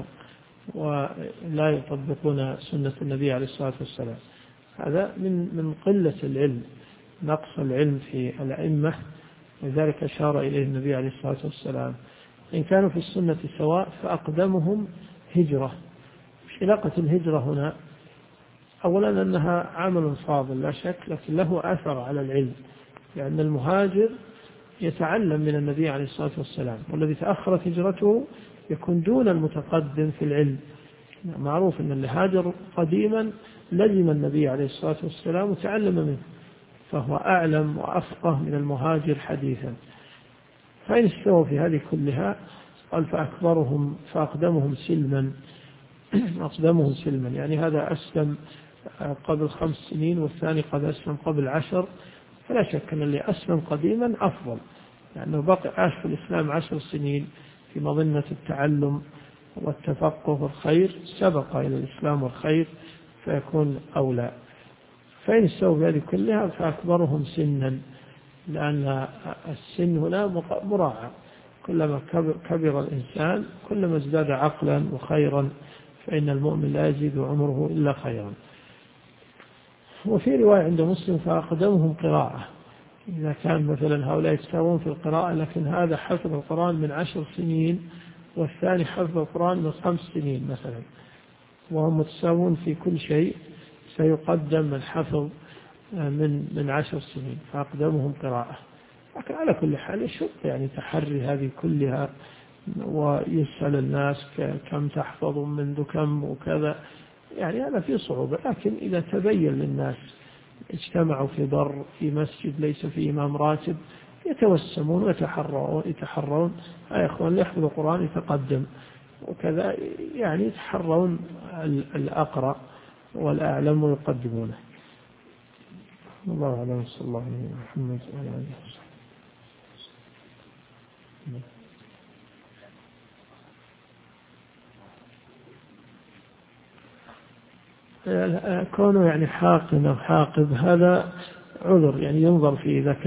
ولا يطبقون سنة النبي عليه الصلاة والسلام. هذا من قلة العلم، نقص العلم في الأئمة، لذلك أشار إليه النبي عليه الصلاة والسلام إن كانوا في السنة سواء فأقدمهم هجرة. مش علاقة الهجرة هنا؟ أولا أنها عمل فاضل لا شك، لكن له أثر على العلم، لأن المهاجر يتعلم من النبي عليه الصلاة والسلام، والذي تأخرت هجرته يكون دون المتقدم في العلم. معروف أن اللي هاجر قديما لزم النبي عليه الصلاة والسلام وتعلم منه، فهو أعلم وأفقه من المهاجر حديثا. فإن استووا في هذه كلها قال فأقدمهم سلما، أقدمهم سلما، يعني هذا أسلم قبل 5 سنين والثاني قد أسلم قبل 10، فلا شك أن اللي أسلم قديما أفضل، لأنه بقي عاش في الإسلام 10 سنين في مظنة التعلم والتفقه والخير، سبق إلى الإسلام والخير فيكون أولى. فإن استووا بهذه كلها فأكبرهم سنا، لأن السن هنا مراعى، كلما كبر الإنسان كلما ازداد عقلا وخيرا، فإن المؤمن لا يزيد عمره إلا خيرا. وفي رواية عند مسلم فأقدمهم قراءة، إذا كان مثلا هؤلاء يتساوون في القراءة، لكن هذا حفظ القرآن من 10 سنين والثاني حفظ القرآن من 5 سنين مثلا، وهم متساوون في كل شيء، سيقدم الحفظ من 10 سنين فأقدمهم قراءة. لكن على كل حال الشرط يعني تحري هذه كلها ويسأل الناس كم تحفظ منذ كم وكذا، يعني هذا فيه صعوبة. لكن إذا تبين للناس اجتمعوا في بر في مسجد ليس فيه إمام راتب يتوسمون ويتحرون يا إخوان اللي يحفظ القرآن يتقدم وكذا، يعني يتحرون الأقرأ والأعلم ويقدمونه. الله أعلم. صلى الله عليه محمد وعلى آله وصحبه. كونه يعني حاقن أو حاقب هذا عذر، يعني ينظر فيه. إذا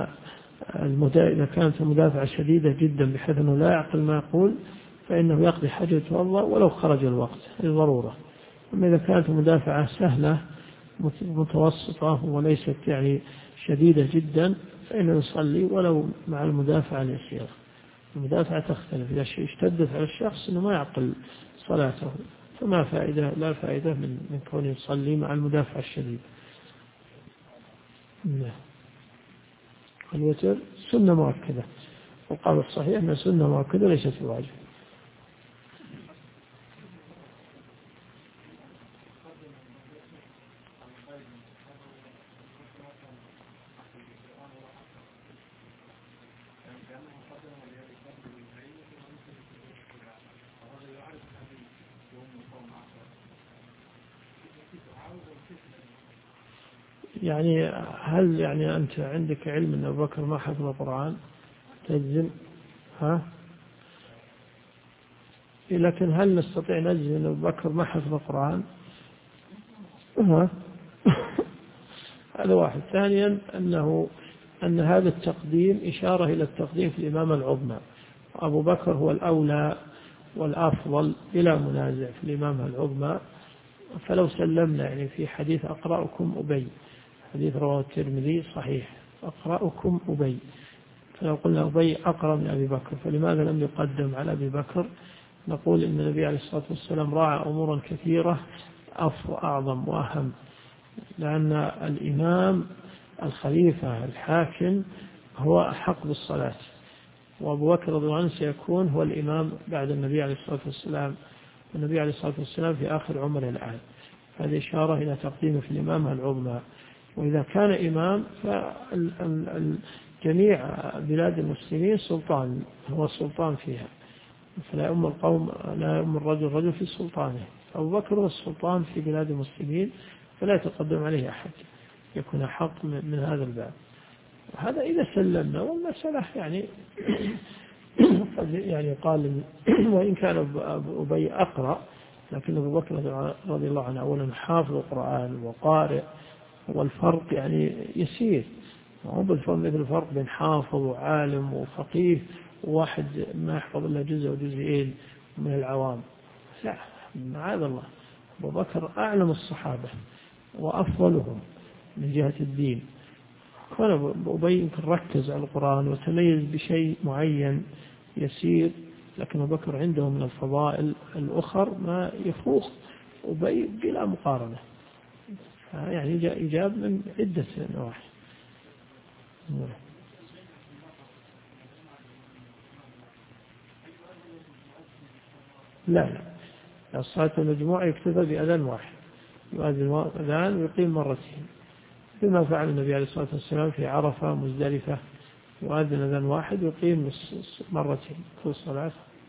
كانت المدافعة شديدة جدا بحيث أنه لا يعقل ما يقول فإنه يقضي حاجته الله ولو خرج الوقت للضرورة. أما إذا كانت المدافعة سهلة متوسطة وليست يعني شديدة جدا فإنه يصلي ولو مع المدافعة اليسيرة. المدافعة تختلف، إذا اشتدت على الشخص أنه ما يعقل صلاته فما فائدة، لا فائدة من كونه يصلي مع المدافعة الشديدة. الوتر سنة مؤكدة، وقال الصحيح أن سنة مؤكدة ليست واجب. يعني هل يعني أنت عندك علم أن أبو بكر ما حفظ القرآن تجزم؟ لكن هل نستطيع نجزم أن أبو بكر ما حفظ القرآن؟ هذا واحد. ثانيا أن هذا التقديم إشارة إلى التقديم في الإمامة العظمى. أبو بكر هو الأولى والأفضل بلا منازع في الإمامة العظمى. فلو سلمنا يعني في حديث أقرأكم أبي، حديث رواه الترمذي صحيح، أقرأكم أبي، فلو قلنا أبي أقرأ من أبي بكر فلماذا لم يقدم على أبي بكر؟ نقول إن النبي عليه الصلاة والسلام راعى أمورا كثيرة أعظم وأهم، لأن الإمام الخليفة الحاكم هو أحق بالصلاة، وأبو بكر رضي الله عنه سيكون هو الإمام بعد النبي عليه الصلاة والسلام، والنبي عليه الصلاة والسلام في آخر عمره الآن. هذه إشارة إلى تقديمه في الإمامة العظمى. وإذا كان إمام فجميع بلاد المسلمين سلطان، هو السلطان فيها، فلا يؤم القوم، لا يؤم الرجل رجل في سلطانه. أبو بكر هو السلطان في بلاد المسلمين فلا يتقدم عليه أحد، يكون حق من هذا الباب. هذا إذا سلمنا. والمسألة يعني قد يعني قال وإن كان أبي أقرأ، لكن أبو بكر رضي الله عنه أولا حافظ القرآن وقارئ، والفرق يعني يسير، هو بالفرق مثل الفرق بين حافظ وعالم وفقيه وواحد ما يحفظ إلا جزء وجزئين من العوام. لا، معاذ الله، أبو بكر أعلم الصحابة وأفضلهم من جهة الدين. كان أبي يمكن ركز على القرآن وتميز بشيء معين يسير، لكن أبو بكر عنده من الفضائل الأخر ما يفوق أبي بلا مقارنة. يعني إجاب من عدة نواحي. لا، الصلاة المجموعة يكتفى بأذان واحد، يؤذن أذان ويقيم مرتين، بما فعل النبي عليه الصلاة والسلام في عرفة مزدلفة، يؤذن أذان واحد ويقيم مرتين في الصلاة.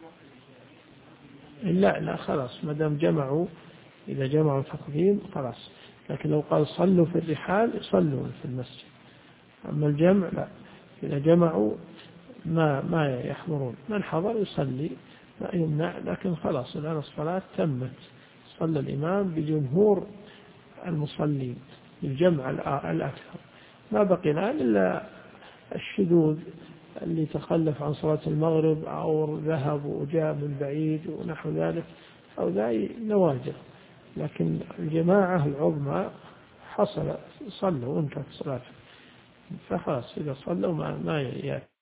لا خلاص، ما دام جمعوا، إذا جمعوا تقديم خلاص. لكن لو قال صلوا في الرحال يصلوا في المسجد، أما الجمع لا، إذا جمعوا ما يحضرون، من حضر يصلي ما يمنع، لكن خلاص الآن الصلاة تمت، صلى الإمام بجمهور المصلين الجمع الأكثر. ما بقي الآن إلا الشذوذ اللي تخلف عن صلاة المغرب أو ذهب وجاء من بعيد ونحو ذلك، أو ذا نوادر، لكن الجماعة العظمى حصل صلوا وانتهت صلاة، فخلاص إذا صلوا ما يأتي.